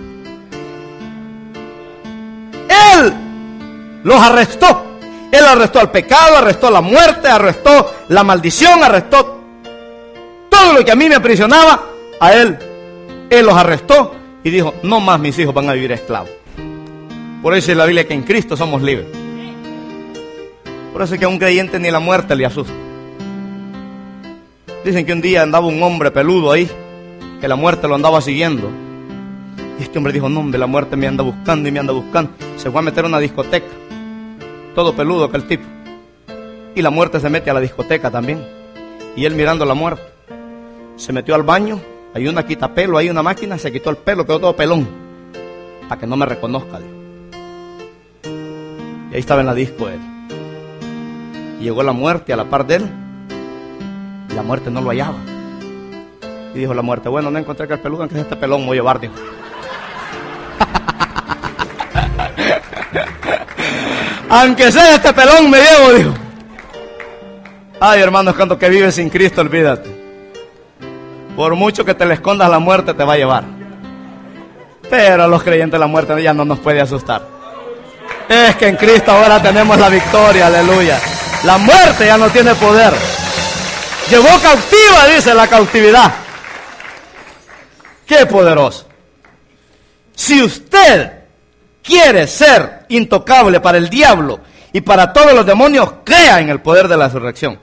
Él los arrestó. Él arrestó al pecado, arrestó la muerte, arrestó la maldición, arrestó todo lo que a mí me aprisionaba. A Él, Él los arrestó y dijo: no más mis hijos van a vivir esclavos. Por eso dice la Biblia que en Cristo somos libres. Por eso es que a un creyente ni la muerte le asusta. Dicen que un día andaba un hombre peludo ahí, que la muerte lo andaba siguiendo. Y este hombre dijo: no, hombre, la muerte me anda buscando y me anda buscando. Se fue a meter a una discoteca, todo peludo aquel tipo. Y la muerte se mete a la discoteca también. Y él mirando la muerte, se metió al baño. Hay una quitapelo, hay una máquina, se quitó el pelo, quedó todo pelón, para que no me reconozca. Y ahí estaba en la disco él. Y llegó la muerte a la par de él. Y la muerte no lo hallaba. Y dijo la muerte: bueno, no encontré que el peludo, aunque sea este pelón, me voy a llevar, dijo. Aunque sea este pelón, me llevo, dijo. Ay, hermanos, cuando que vives sin Cristo, olvídate. Por mucho que te le escondas, la muerte te va a llevar. Pero a los creyentes la muerte ya no nos puede asustar. Es que en Cristo ahora tenemos la victoria, aleluya. La muerte ya no tiene poder. Llevó cautiva, dice, la cautividad. Qué poderoso. Si usted quiere ser intocable para el diablo y para todos los demonios, crea en el poder de la resurrección.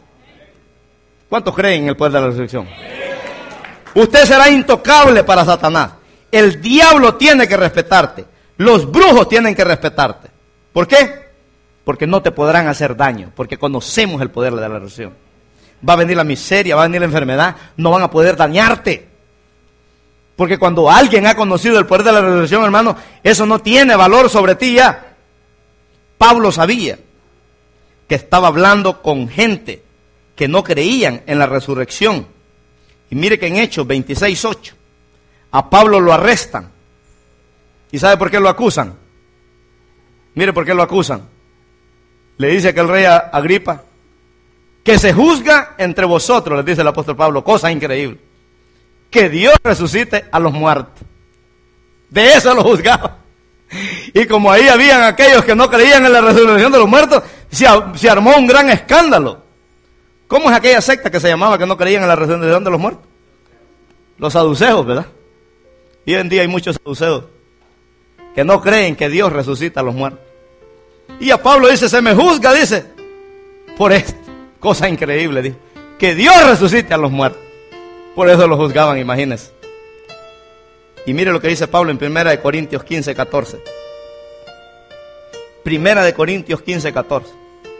¿Cuántos creen en el poder de la resurrección? Usted será intocable para Satanás. El diablo tiene que respetarte. Los brujos tienen que respetarte. ¿Por qué? Porque no te podrán hacer daño, porque conocemos el poder de la resurrección. Va a venir la miseria, va a venir la enfermedad, no van a poder dañarte. Porque cuando alguien ha conocido el poder de la resurrección, hermano, eso no tiene valor sobre ti ya. Pablo sabía que estaba hablando con gente que no creían en la resurrección. Y mire que en Hechos veintiséis ocho, a Pablo lo arrestan. ¿Y sabe por qué lo acusan? Mire por qué lo acusan. Le dice aquel rey Agripa, que se juzga entre vosotros, les dice el apóstol Pablo, cosa increíble, que Dios resucite a los muertos. De eso lo juzgaba. Y como ahí habían aquellos que no creían en la resurrección de los muertos, se, se armó un gran escándalo. ¿Cómo es aquella secta que se llamaba que no creían en la resurrección de los muertos? Los saduceos, ¿verdad? Y hoy en día hay muchos saduceos que no creen que Dios resucita a los muertos. Y a Pablo dice, se me juzga, dice, por esto. Cosa increíble, dice, que Dios resucite a los muertos. Por eso lo juzgaban, imagínense. Y mire lo que dice Pablo en primera de Corintios quince, catorce. Primera de Corintios quince, catorce.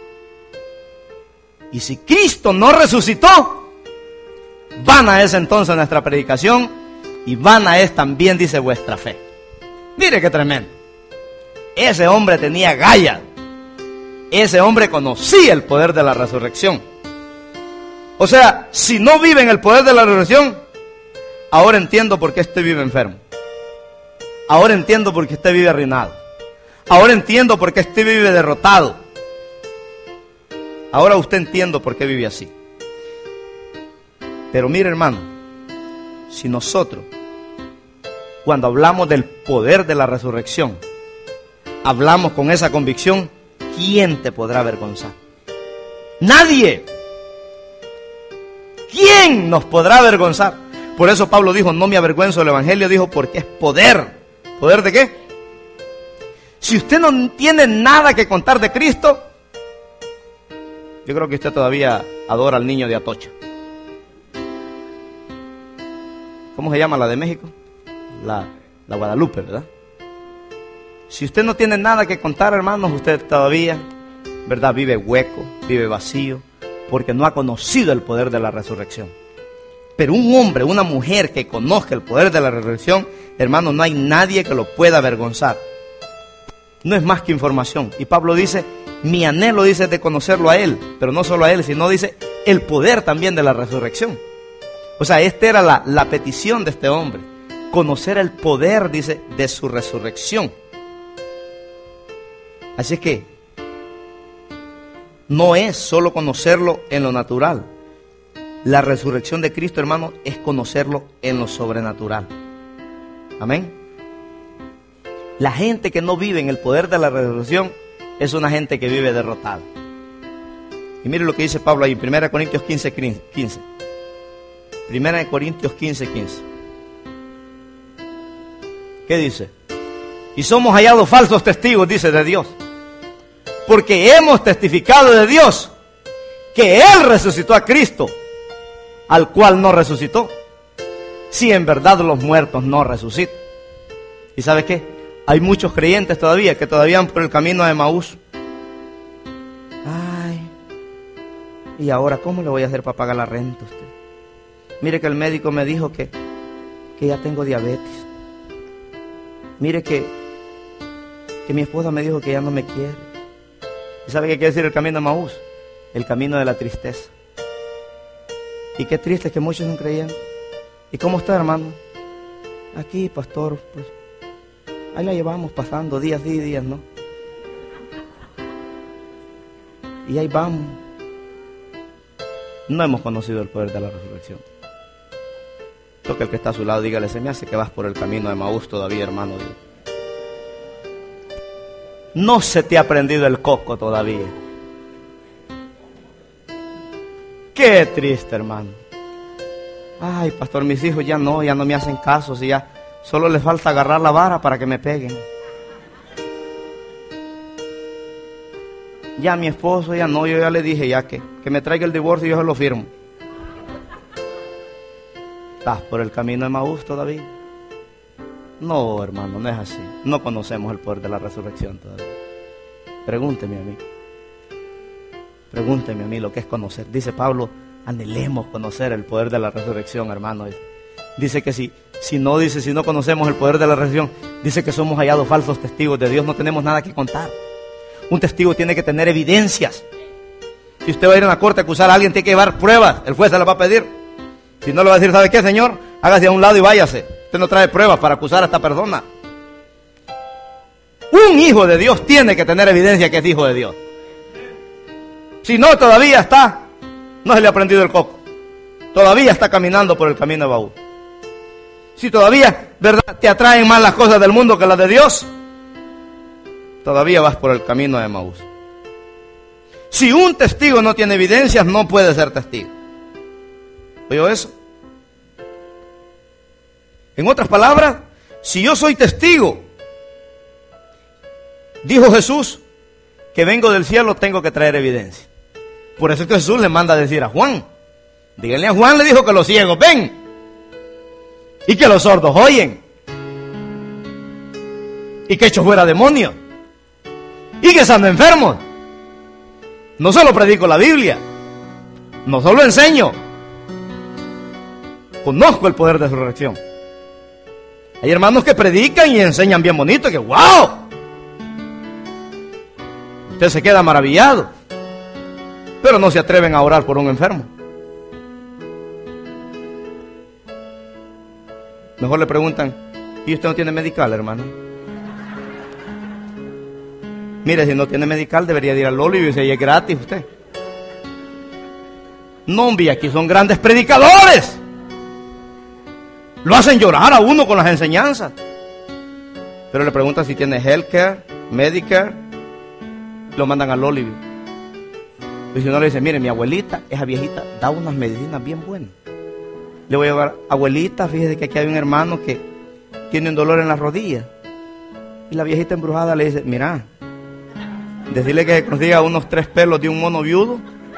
Y si Cristo no resucitó, vana es entonces nuestra predicación y vana es también, dice, vuestra fe. Mire qué tremendo. Ese hombre tenía galla. Ese hombre conocía el poder de la resurrección. O sea, si no vive en el poder de la resurrección, ahora entiendo por qué usted vive enfermo. Ahora entiendo por qué usted vive arruinado. Ahora entiendo por qué usted vive derrotado. Ahora usted entiende por qué vive así. Pero mire, hermano, si nosotros, cuando hablamos del poder de la resurrección, hablamos con esa convicción, ¿quién te podrá avergonzar? Nadie. ¿Quién nos podrá avergonzar? Por eso Pablo dijo, no me avergüenzo del evangelio, dijo, porque es poder. ¿Poder de qué? Si usted no tiene nada que contar de Cristo, yo creo que usted todavía adora al niño de Atocha. ¿Cómo se llama la de México? La, la Guadalupe, ¿verdad? Si usted no tiene nada que contar, hermanos, usted todavía, ¿verdad?, vive hueco, vive vacío, porque no ha conocido el poder de la resurrección. Pero un hombre, una mujer que conozca el poder de la resurrección, hermano, no hay nadie que lo pueda avergonzar. No es más que información. Y Pablo dice, mi anhelo, dice, de conocerlo a él, pero no solo a él, sino, dice, el poder también de la resurrección. O sea, esta era la, la petición de este hombre, conocer el poder, dice, de su resurrección. Así es que no es solo conocerlo en lo natural. La resurrección de Cristo, hermano, es conocerlo en lo sobrenatural. Amén. La gente que no vive en el poder de la resurrección es una gente que vive derrotada. Y mire lo que dice Pablo ahí, primera Corintios quince, quince. primera Corintios quince, quince. ¿Qué dice? Y somos hallados falsos testigos, dice, de Dios, porque hemos testificado de Dios que Él resucitó a Cristo, al cual no resucitó, si en verdad los muertos no resucitan. ¿Y sabe qué? Hay muchos creyentes todavía que todavía van por el camino de Emaús. Ay, ¿y ahora cómo le voy a hacer para pagar la renta a usted? Mire que el médico me dijo que, que ya tengo diabetes. Mire que, que mi esposa me dijo que ya no me quiere. ¿Y sabe qué quiere decir el camino de Emaús? El camino de la tristeza. Y qué triste es que muchos son creyentes. ¿Y cómo está, hermano? Aquí, pastor, pues ahí la llevamos pasando días y días, ¿no? Y ahí vamos. No hemos conocido el poder de la resurrección. Toque el que está a su lado, dígale, se me hace que vas por el camino de Emaús todavía, hermano. Digo. No se te ha prendido el coco todavía. Qué triste, hermano. Ay, pastor, mis hijos ya no, ya no me hacen caso, si ya solo les falta agarrar la vara para que me peguen. Ya mi esposo, ya no, yo ya le dije ya que, que me traiga el divorcio y yo se lo firmo. Estás por el camino de Emaús todavía. No, hermano, no es así. No conocemos el poder de la resurrección todavía. Pregúnteme a mí. Pregúnteme a mí lo que es conocer. Dice Pablo, anhelemos conocer el poder de la resurrección, hermano. Dice que si, si no, dice, si no conocemos el poder de la resurrección, dice que somos hallados falsos testigos de Dios. No tenemos nada que contar. Un testigo tiene que tener evidencias. Si usted va a ir a una corte a acusar a alguien, tiene que llevar pruebas. El juez se las va a pedir. Si no, le va a decir, ¿sabe qué, señor? Hágase a un lado y váyase. Usted no trae pruebas para acusar a esta persona. Un hijo de Dios tiene que tener evidencia que es hijo de Dios. Si no, todavía está, no se le ha prendido el coco. Todavía está caminando por el camino de Baúl. Si todavía, ¿verdad?, te atraen más las cosas del mundo que las de Dios, todavía vas por el camino de Emaús. Si un testigo no tiene evidencias, no puede ser testigo. ¿Oyó eso? En otras palabras, si yo soy testigo, dijo Jesús, que vengo del cielo, tengo que traer evidencia. Por eso es que Jesús le manda a decir a Juan, díganle a Juan, le dijo que los ciegos ven y que los sordos oyen y que echo fuera demonios y que sano enfermos. No solo predico la Biblia, no solo enseño, conozco el poder de su resurrección. Hay hermanos que predican y enseñan bien bonito, que wow, usted se queda maravillado, pero no se atreven a orar por un enfermo. Mejor le preguntan, ¿y usted no tiene medical, hermano? Mire, si no tiene medical, debería ir al Olivo y si es gratis usted. No, hombre, aquí son grandes predicadores. Lo hacen llorar a uno con las enseñanzas. Pero le preguntan si tiene healthcare, Medicare, lo mandan al Olivo. Y si no le dice, mire, mi abuelita, esa viejita, da unas medicinas bien buenas. Le voy a llevar, abuelita, fíjese que aquí hay un hermano que tiene un dolor en las rodillas. Y la viejita embrujada le dice, mira, decirle que consiga unos tres pelos de un mono viudo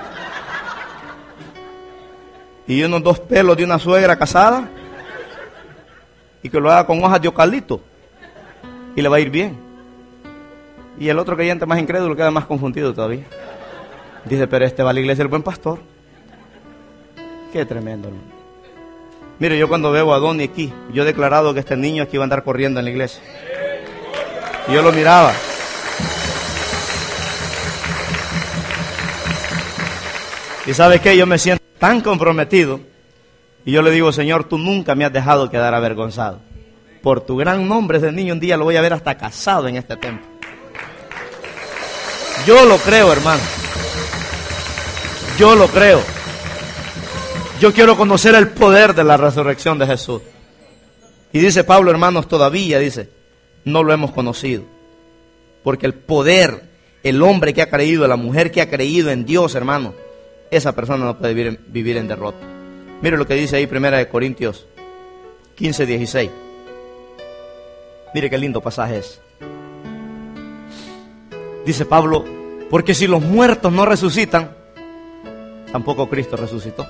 y unos dos pelos de una suegra casada y que lo haga con hojas de eucalipto y le va a ir bien. Y el otro creyente más incrédulo queda más confundido todavía. Dice, pero este va a la iglesia el buen pastor. Qué tremendo, hermano. Mire, yo cuando veo a Donnie aquí, yo he declarado que este niño aquí va a andar corriendo en la iglesia. Y yo lo miraba. Y ¿sabe qué? Yo me siento tan comprometido. Y yo le digo, Señor, tú nunca me has dejado quedar avergonzado. Por tu gran nombre, ese niño un día lo voy a ver hasta casado en este templo. Yo lo creo, hermano. Yo lo creo. Yo quiero conocer el poder de la resurrección de Jesús. Y dice Pablo, hermanos, todavía, dice, no lo hemos conocido. Porque el poder, el hombre que ha creído, la mujer que ha creído en Dios, hermano, esa persona no puede vivir en, vivir en derrota. Mire lo que dice ahí primera de Corintios quince, dieciséis. Mire qué lindo pasaje es. Dice Pablo, porque si los muertos no resucitan, tampoco Cristo resucitó.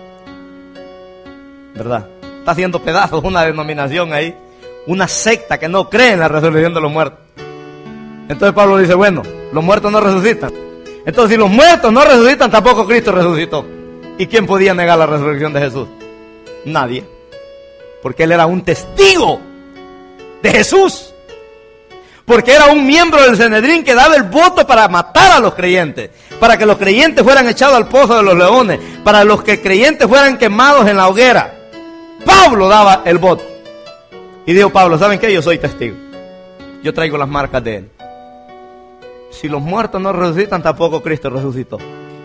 ¿Verdad? Está haciendo pedazos una denominación ahí, una secta que no cree en la resurrección de los muertos. Entonces Pablo dice, bueno, los muertos no resucitan. Entonces si los muertos no resucitan, tampoco Cristo resucitó. ¿Y quién podía negar la resurrección de Jesús? Nadie. Porque él era un testigo de Jesús. Porque era un miembro del Sanedrín que daba el voto para matar a los creyentes, para que los creyentes fueran echados al pozo de los leones, para los que creyentes fueran quemados en la hoguera. Pablo daba el voto. Y dijo Pablo, ¿saben qué? Yo soy testigo. Yo traigo las marcas de él. Si los muertos no resucitan, tampoco Cristo resucitó.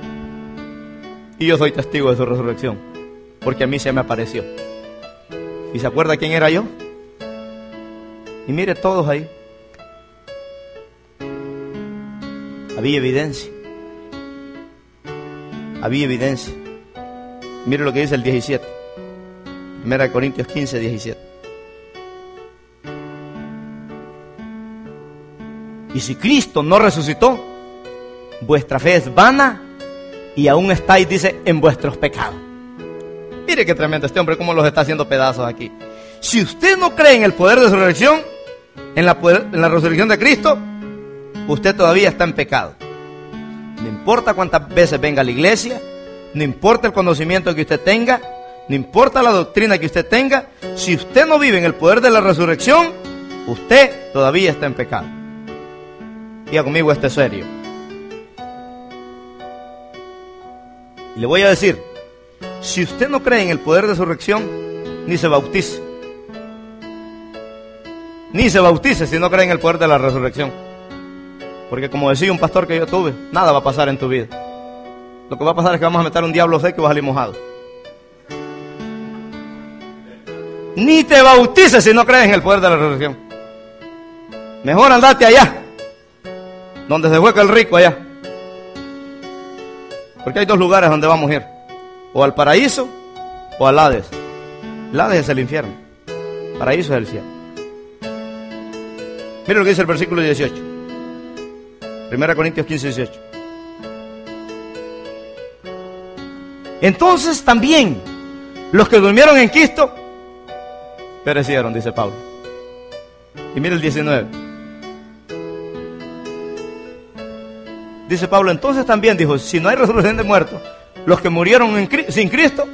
Y yo soy testigo de su resurrección, porque a mí se me apareció. ¿Y se acuerda quién era yo? Y mire todos ahí. Había evidencia. Había evidencia. Mire lo que dice el diecisiete. Primera de Corintios quince, diecisiete. Y si Cristo no resucitó, vuestra fe es vana y aún estáis, dice, en vuestros pecados. Mire qué tremendo este hombre, cómo los está haciendo pedazos aquí. Si usted no cree en el poder de su resurrección, en la, poder, en la resurrección de Cristo, usted todavía está en pecado. No importa cuántas veces venga a la iglesia, no importa el conocimiento que usted tenga, no importa la doctrina que usted tenga, si usted no vive en el poder de la resurrección, usted todavía está en pecado. Diga conmigo, esto es serio. Y le voy a decir, si usted no cree en el poder de la resurrección, ni se bautice. Ni se bautice si no cree en el poder de la resurrección. Porque como decía un pastor que yo tuve, nada va a pasar en tu vida. Lo que va a pasar es que vamos a meter un diablo seco y vas a salir mojado. Ni te bautices si no crees en el poder de la resurrección. Mejor andate allá, donde se hueca el rico allá. Porque hay dos lugares donde vamos a ir: o al paraíso o al Hades. El Hades es el infierno, el paraíso es el cielo. Mira lo que dice el versículo dieciocho. Primera Corintios quince, dieciocho. Entonces también los que durmieron en Cristo perecieron, dice Pablo. Y mira el diecinueve. Dice Pablo, entonces también, dijo, si no hay resurrección de muertos, los que murieron en, sin Cristo.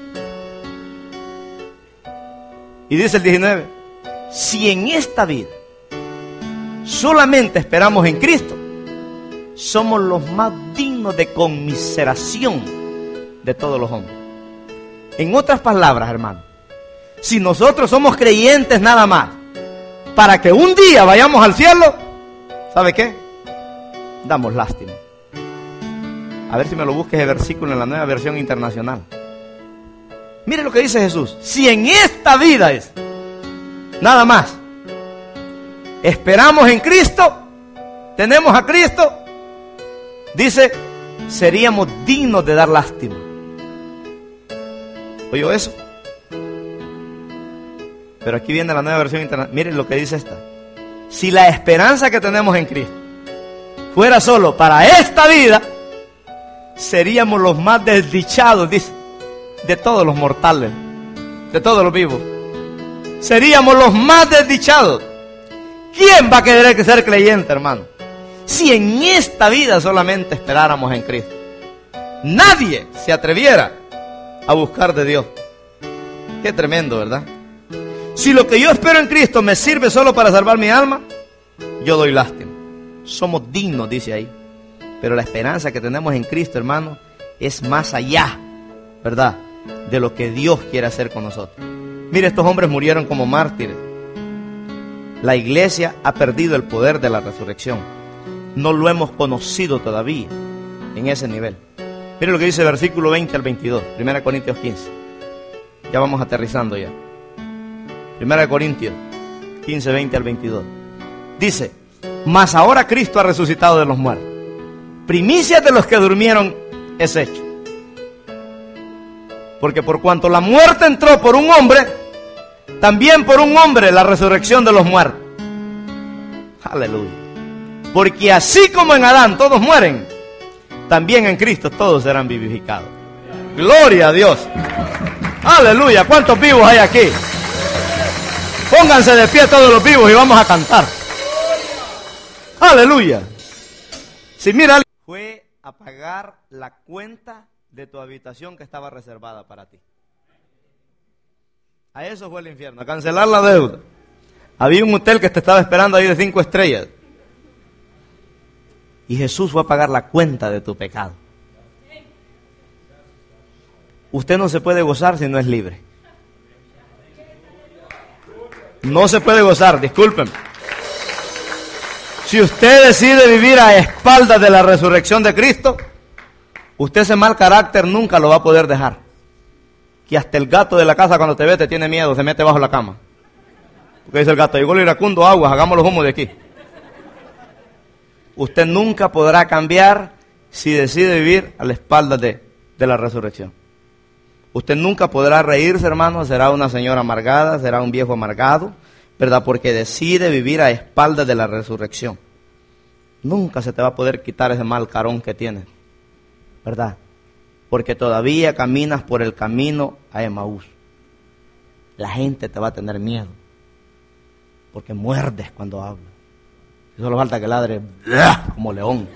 Y dice el diecinueve, si en esta vida solamente esperamos en Cristo, somos los más dignos de conmiseración de todos los hombres. En otras palabras, hermano, si nosotros somos creyentes nada más, para que un día vayamos al cielo, ¿sabe qué? Damos lástima. A ver si me lo busques el versículo en la Nueva Versión Internacional. Mire lo que dice Jesús. Si en esta vida es nada más esperamos en Cristo, tenemos a Cristo, dice, seríamos dignos de dar lástima. ¿Oyó eso? Pero aquí viene la Nueva Versión Internacional. Miren lo que dice esta. Si la esperanza que tenemos en Cristo fuera solo para esta vida, seríamos los más desdichados, dice, de todos los mortales, de todos los vivos. Seríamos los más desdichados. ¿Quién va a querer ser creyente, hermano? Si en esta vida solamente esperáramos en Cristo. Nadie se atreviera a buscar de Dios. Qué tremendo, ¿verdad? Si lo que yo espero en Cristo me sirve solo para salvar mi alma, yo doy lástima. Somos dignos, dice ahí. Pero la esperanza que tenemos en Cristo, hermano, es más allá, ¿verdad?, de lo que Dios quiere hacer con nosotros. Mire, estos hombres murieron como mártires. La iglesia ha perdido el poder de la resurrección. No lo hemos conocido todavía en ese nivel. Mire lo que dice el versículo veinte al veintidós, Primera Corintios quince. Ya vamos aterrizando ya. Primera Corintios quince, veinte al veintidós. Dice, mas ahora Cristo ha resucitado de los muertos. Primicias de los que durmieron es hecho. Porque por cuanto la muerte entró por un hombre, también por un hombre la resurrección de los muertos. Aleluya. Porque así como en Adán todos mueren, también en Cristo todos serán vivificados. Gloria a Dios. Aleluya. ¿Cuántos vivos hay aquí? Pónganse de pie todos los vivos y vamos a cantar. Aleluya. Si mira, fue a pagar la cuenta de tu habitación que estaba reservada para ti. A eso fue el infierno, a cancelar la deuda. Había un hotel que te estaba esperando ahí de cinco estrellas. Y Jesús fue a pagar la cuenta de tu pecado. Usted no se puede gozar si no es libre. No se puede gozar, discúlpenme. Si usted decide vivir a espaldas de la resurrección de Cristo, usted ese mal carácter nunca lo va a poder dejar. Que hasta el gato de la casa cuando te ve te tiene miedo, se mete bajo la cama. Porque dice el gato, llegó el iracundo, aguas, hagamos los humos de aquí. Usted nunca podrá cambiar si decide vivir a la espalda de, de la resurrección. Usted nunca podrá reírse, hermano, será una señora amargada, será un viejo amargado, ¿verdad? Porque decide vivir a espaldas de la resurrección. Nunca se te va a poder quitar ese mal carón que tienes, ¿verdad? Porque todavía caminas por el camino a Emaús. la gente te va a tener miedo. Porque muerdes cuando hablas. Solo falta que ladre como león.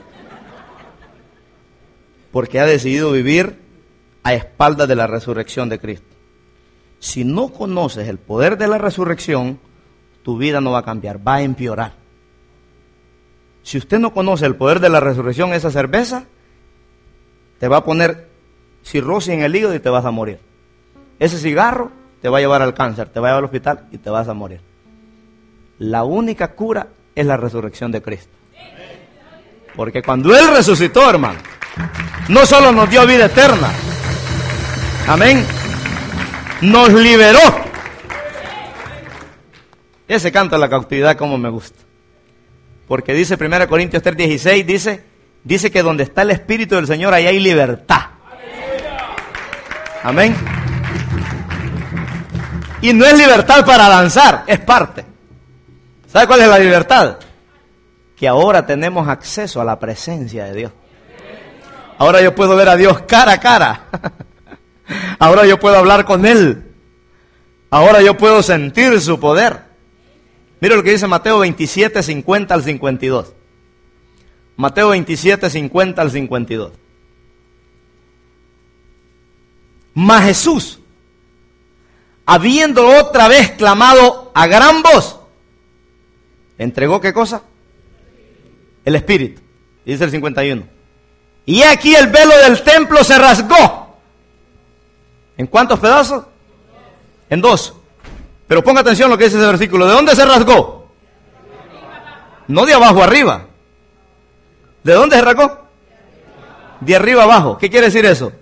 Porque ha decidido vivir a espaldas de la resurrección de Cristo. Si no conoces el poder de la resurrección, tu vida no va a cambiar, va a empeorar. Si usted no conoce el poder de la resurrección, esa cerveza te va a poner cirrosis en el hígado y te vas a morir. Ese cigarro te va a llevar al cáncer, te va a llevar al hospital y te vas a morir. La única cura es la resurrección de Cristo. Porque cuando Él resucitó, hermano, no solo nos dio vida eterna, amén, nos liberó. Ese canto de la cautividad como me gusta. Porque dice primera Corintios tres dieciséis, dice, dice que donde está el Espíritu del Señor, ahí hay libertad. Amén. Y no es libertad para danzar, es parte. ¿Sabe cuál es la libertad? Que ahora tenemos acceso a la presencia de Dios. Ahora yo puedo ver a Dios cara a cara. Ahora yo puedo hablar con Él. Ahora yo puedo sentir su poder. Mira lo que dice Mateo veintisiete, cincuenta al cincuenta y dos. Mateo veintisiete, cincuenta al cincuenta y dos. Mas Jesús, habiendo otra vez clamado a gran voz, ¿entregó qué cosa? El Espíritu. Dice el cincuenta y uno. Y aquí el velo del templo se rasgó. ¿En cuántos pedazos? En dos. Pero ponga atención a lo que dice ese versículo. ¿De dónde se rasgó? No de abajo arriba. ¿De dónde se rasgó? De arriba abajo. ¿Qué quiere decir eso?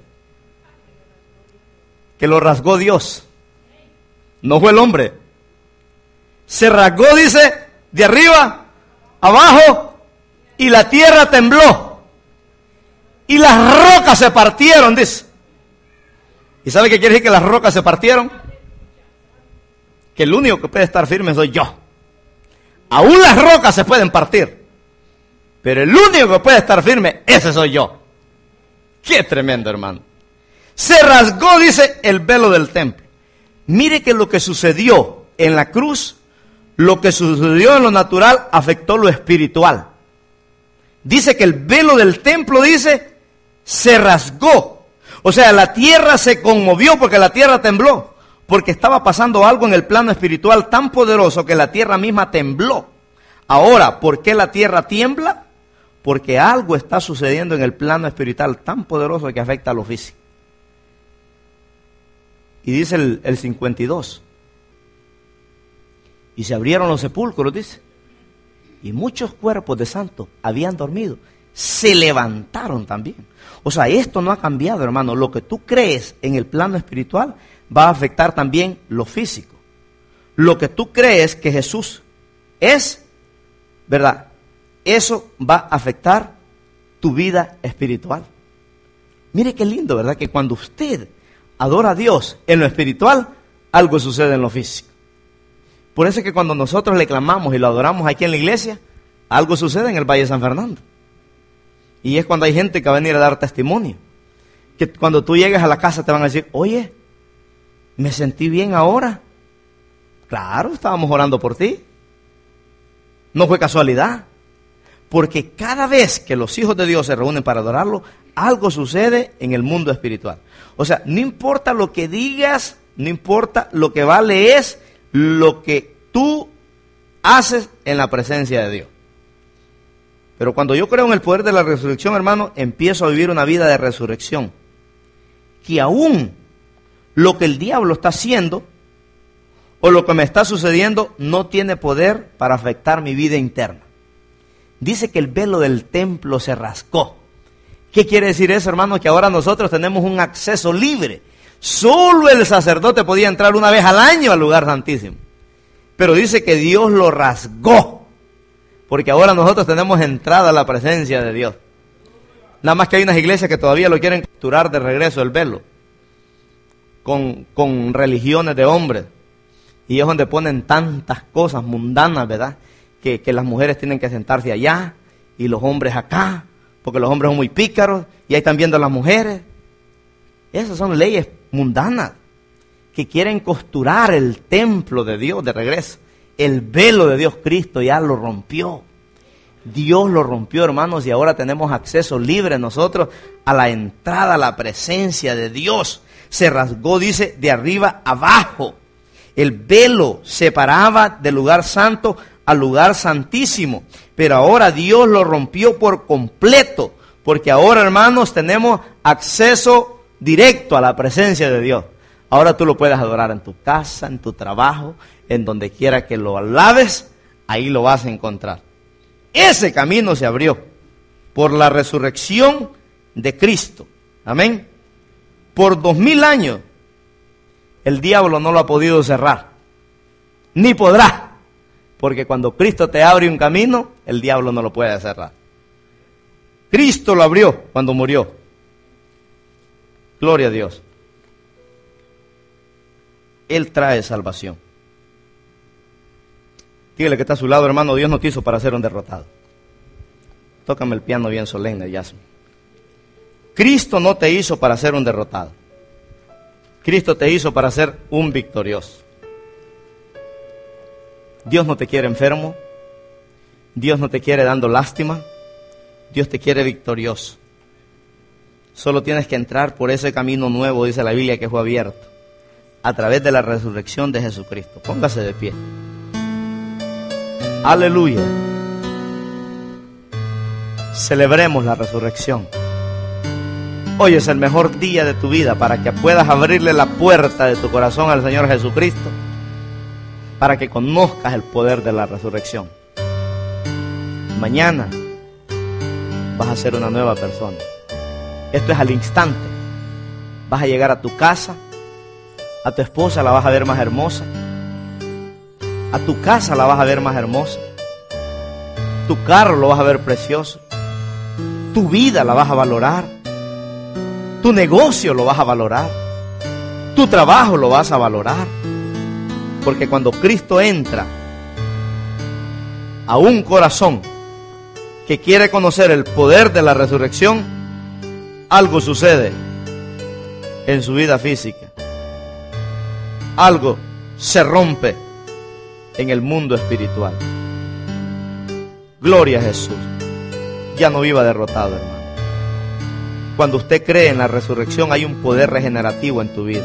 Que lo rasgó Dios. No fue el hombre. Se rasgó, dice, de arriba abajo, y la tierra tembló. Y las rocas se partieron, dice. ¿Y sabe qué quiere decir que las rocas se partieron? Que el único que puede estar firme soy yo. Aún las rocas se pueden partir, pero el único que puede estar firme, ese soy yo. Qué tremendo, hermano. Se rasgó, dice, el velo del templo. Mire que lo que sucedió en la cruz, lo que sucedió en lo natural, afectó lo espiritual. Dice que el velo del templo, dice, se rasgó. O sea, la tierra se conmovió porque la tierra tembló. Porque estaba pasando algo en el plano espiritual tan poderoso que la tierra misma tembló. Ahora, ¿por qué la tierra tiembla? Porque algo está sucediendo en el plano espiritual tan poderoso que afecta a lo físico. Y dice el, el cincuenta y dos. Y se abrieron los sepulcros, dice. Y muchos cuerpos de santos habían dormido. Se levantaron también. O sea, esto no ha cambiado, hermano. Lo que tú crees en el plano espiritual va a afectar también lo físico. Lo que tú crees que Jesús es, ¿verdad? Eso va a afectar tu vida espiritual. Mire qué lindo, ¿verdad? Que cuando usted adora a Dios en lo espiritual, algo sucede en lo físico. Por eso es que cuando nosotros le clamamos y lo adoramos aquí en la iglesia, algo sucede en el Valle de San Fernando. Y es cuando hay gente que va a venir a dar testimonio. Que cuando tú llegues a la casa te van a decir, oye, me sentí bien ahora. Claro, estábamos orando por ti. No fue casualidad. Porque cada vez que los hijos de Dios se reúnen para adorarlo, algo sucede en el mundo espiritual. O sea, no importa lo que digas, no importa, lo que vale es lo que tú haces en la presencia de Dios. Pero cuando yo creo en el poder de la resurrección, hermano, empiezo a vivir una vida de resurrección. Que aún lo que el diablo está haciendo o lo que me está sucediendo no tiene poder para afectar mi vida interna. Dice que el velo del templo se rasgó. ¿Qué quiere decir eso, hermano? Que ahora nosotros tenemos un acceso libre. Solo el sacerdote podía entrar una vez al año al lugar santísimo. Pero dice que Dios lo rasgó. Porque ahora nosotros tenemos entrada a la presencia de Dios. Nada más que hay unas iglesias que todavía lo quieren capturar de regreso el velo. Con, con religiones de hombres. Y es donde ponen tantas cosas mundanas, ¿verdad? Que, que las mujeres tienen que sentarse allá y los hombres acá. Porque los hombres son muy pícaros y ahí están viendo a las mujeres. Esas son leyes mundanas. que quieren costurar el templo de Dios de regreso. El velo de Dios Cristo ya lo rompió. Dios lo rompió, hermanos, y ahora tenemos acceso libre nosotros a la entrada, a la presencia de Dios. Se rasgó, dice, de arriba abajo. El velo separaba del lugar santo al lugar santísimo. Pero ahora Dios lo rompió por completo. Porque ahora, hermanos, tenemos acceso directo a la presencia de Dios. Ahora tú lo puedes adorar en tu casa, en tu trabajo, en donde quiera que lo alabes, ahí lo vas a encontrar. Ese camino se abrió por la resurrección de Cristo. Amén. Por dos mil años el diablo no lo ha podido cerrar, ni podrá, porque cuando Cristo te abre un camino, el diablo no lo puede cerrar. Cristo lo abrió cuando murió. Gloria a Dios. Él trae salvación. Dígale que está a su lado, hermano, Dios no te hizo para ser un derrotado. Tócame el piano bien solemne, Yasmin. Cristo no te hizo para ser un derrotado. Cristo te hizo para ser un victorioso. Dios no te quiere enfermo. Dios no te quiere dando lástima. Dios te quiere victorioso. Solo tienes que entrar por ese camino nuevo, dice la Biblia, que fue abierto a través de la resurrección de Jesucristo. Póngase de pie. Aleluya. Celebremos la resurrección. Hoy es el mejor día de tu vida para que puedas abrirle la puerta de tu corazón al Señor Jesucristo, para que conozcas el poder de la resurrección. Mañana vas a ser una nueva persona. Esto es al instante. Vas a llegar a tu casa, a tu esposa la vas a ver más hermosa, a tu casa la vas a ver más hermosa, tu carro lo vas a ver precioso, tu vida la vas a valorar, tu negocio lo vas a valorar, tu trabajo lo vas a valorar, porque cuando Cristo entra a un corazón que quiere conocer el poder de la resurrección, algo sucede en su vida física. Algo se rompe en el mundo espiritual. Gloria a Jesús. Ya no viva derrotado, hermano. Cuando usted cree en la resurrección, hay un poder regenerativo en tu vida.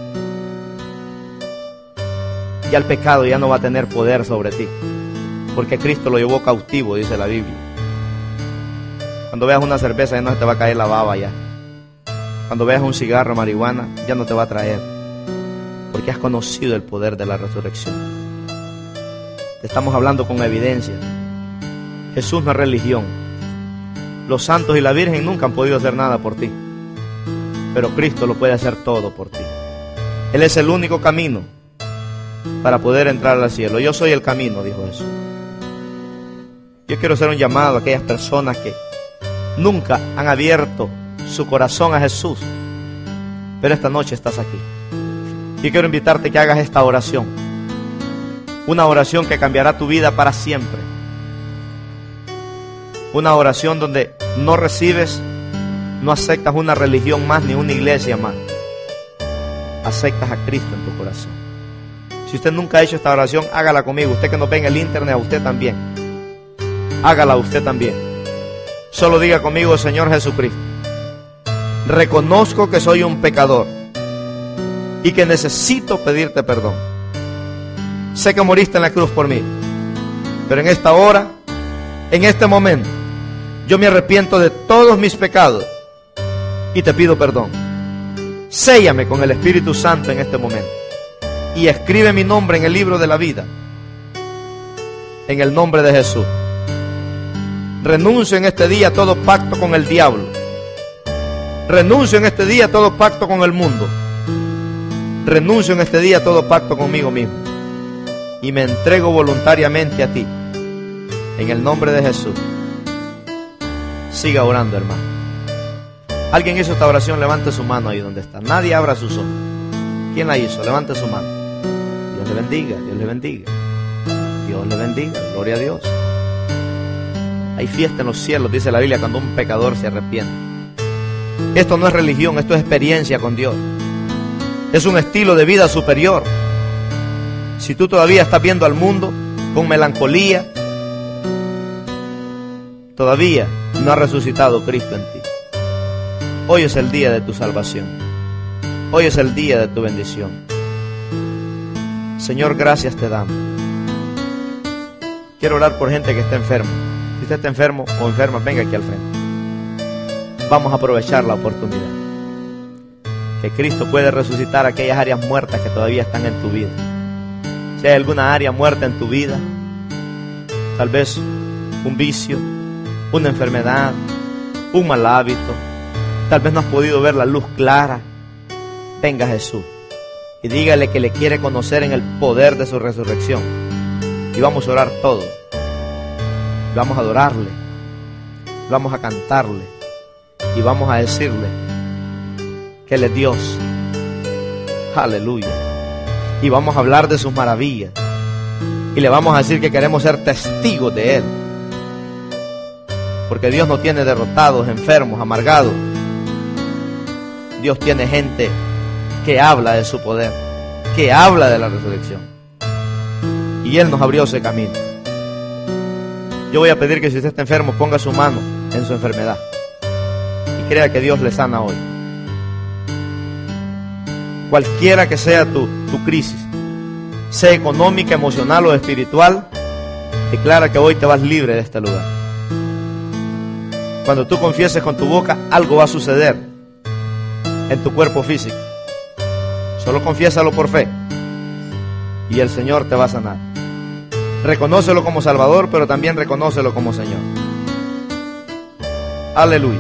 Ya el pecado ya no va a tener poder sobre ti, porque Cristo lo llevó cautivo, dice la Biblia. Cuando veas una cerveza, ya no te va a caer la baba ya. Cuando veas un cigarro, marihuana, ya no te va a traer, porque has conocido el poder de la resurrección. Te estamos hablando con evidencia. Jesús no es religión. Los santos y la Virgen nunca han podido hacer nada por ti, pero Cristo lo puede hacer todo por ti. Él es el único camino para poder entrar al cielo. Yo soy el camino, dijo Jesús. Yo quiero hacer un llamado a aquellas personas que nunca han abierto su corazón a Jesús, pero esta noche estás aquí. Yo quiero invitarte a que hagas esta oración, una oración que cambiará tu vida para siempre, una oración donde no recibes, no aceptas una religión más ni una iglesia más, aceptas a Cristo en tu corazón. Si usted nunca ha hecho esta oración, hágala conmigo. Usted que nos ve en el internet, a usted también, hágala usted también. Solo diga conmigo: Señor Jesucristo, reconozco que soy un pecador y que necesito pedirte perdón. Sé que moriste en la cruz por mí, pero en esta hora, en este momento, yo me arrepiento de todos mis pecados y te pido perdón. Séllame con el Espíritu Santo en este momento y escribe mi nombre en el libro de la vida, en el nombre de Jesús. Renuncio en este día a todo pacto con el diablo. Renuncio en este día a todo pacto con el mundo. Renuncio en este día a todo pacto conmigo mismo y me entrego voluntariamente a ti, en el nombre de Jesús. Siga orando, hermano. ¿Alguien hizo esta oración? Levante su mano ahí donde está. Nadie abra sus ojos. ¿Quién la hizo? Levante su mano. Dios le bendiga, Dios le bendiga. Dios le bendiga, gloria a Dios. Hay fiesta en los cielos, dice la Biblia, cuando un pecador se arrepiente. Esto no es religión, esto es experiencia con Dios. Es un estilo de vida superior. Si tú todavía estás viendo al mundo con melancolía, todavía no ha resucitado Cristo en ti. Hoy es el día de tu salvación. Hoy es el día de tu bendición. Señor, gracias te damos. Quiero orar por gente que está enferma. Si usted está enfermo o enferma, venga aquí al frente. Vamos a aprovechar la oportunidad. Que Cristo puede resucitar aquellas áreas muertas que todavía están en tu vida. Si hay alguna área muerta en tu vida, tal vez un vicio, una enfermedad, un mal hábito, tal vez no has podido ver la luz clara, venga Jesús y dígale que le quiere conocer en el poder de su resurrección. Y vamos a orar todos. Vamos a adorarle, vamos a cantarle y vamos a decirle que Él es Dios. Aleluya. Y vamos a hablar de sus maravillas y le vamos a decir que queremos ser testigos de Él, porque Dios no tiene derrotados, enfermos, amargados. Dios tiene gente que habla de su poder, que habla de la resurrección, y Él nos abrió ese camino. Yo voy a pedir que si usted está enfermo, ponga su mano en su enfermedad y crea que Dios le sana hoy. Cualquiera que sea tu, tu crisis, sea económica, emocional o espiritual, declara que hoy te vas libre de este lugar. Cuando tú confieses con tu boca, algo va a suceder en tu cuerpo físico. Solo confiésalo por fe y el Señor te va a sanar. Reconócelo como Salvador, pero también reconócelo como Señor. Aleluya.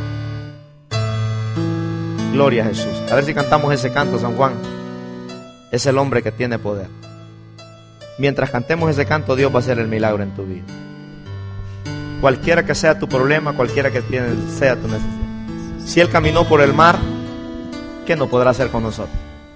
Gloria a Jesús. A ver si cantamos ese canto, San Juan. Es el hombre que tiene poder. Mientras cantemos ese canto, Dios va a hacer el milagro en tu vida. Cualquiera que sea tu problema, cualquiera que tiene, sea tu necesidad. Si Él caminó por el mar, ¿qué no podrá hacer con nosotros?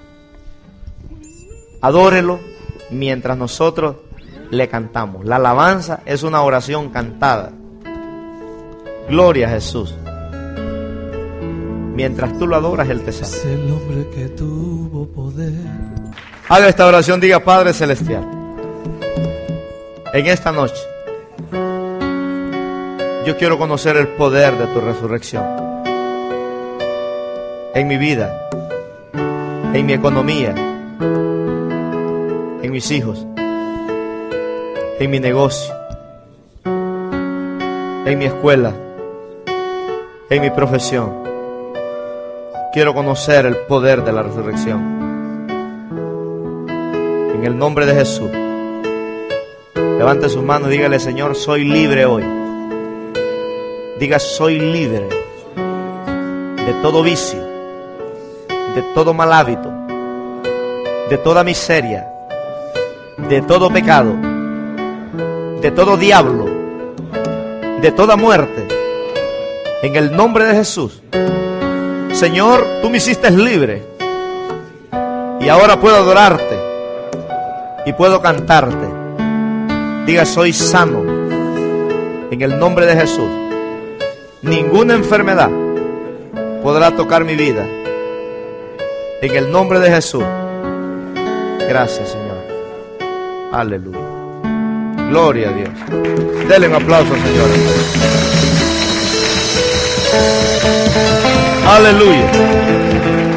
Adórelo mientras nosotros le cantamos. La alabanza es una oración cantada. Gloria a Jesús. Mientras tú lo adoras, Él te sana. Es el hombre que tuvo poder. Haga esta oración, diga: Padre Celestial, en esta noche yo quiero conocer el poder de tu resurrección en mi vida, en mi economía, en mis hijos, en mi negocio, en mi escuela, en mi profesión. Quiero conocer el poder de la resurrección. En el nombre de Jesús, levante sus manos y dígale: Señor, soy libre hoy. Diga: soy libre de todo vicio, de todo mal hábito, de toda miseria, de todo pecado, de todo diablo, de toda muerte. En el nombre de Jesús. Señor, tú me hiciste libre y ahora puedo adorarte y puedo cantarte. Diga: soy sano en el nombre de Jesús. Ninguna enfermedad podrá tocar mi vida en el nombre de Jesús. Gracias, Señor. Aleluya. Gloria a Dios. Denle un aplauso, Señor. Aleluya.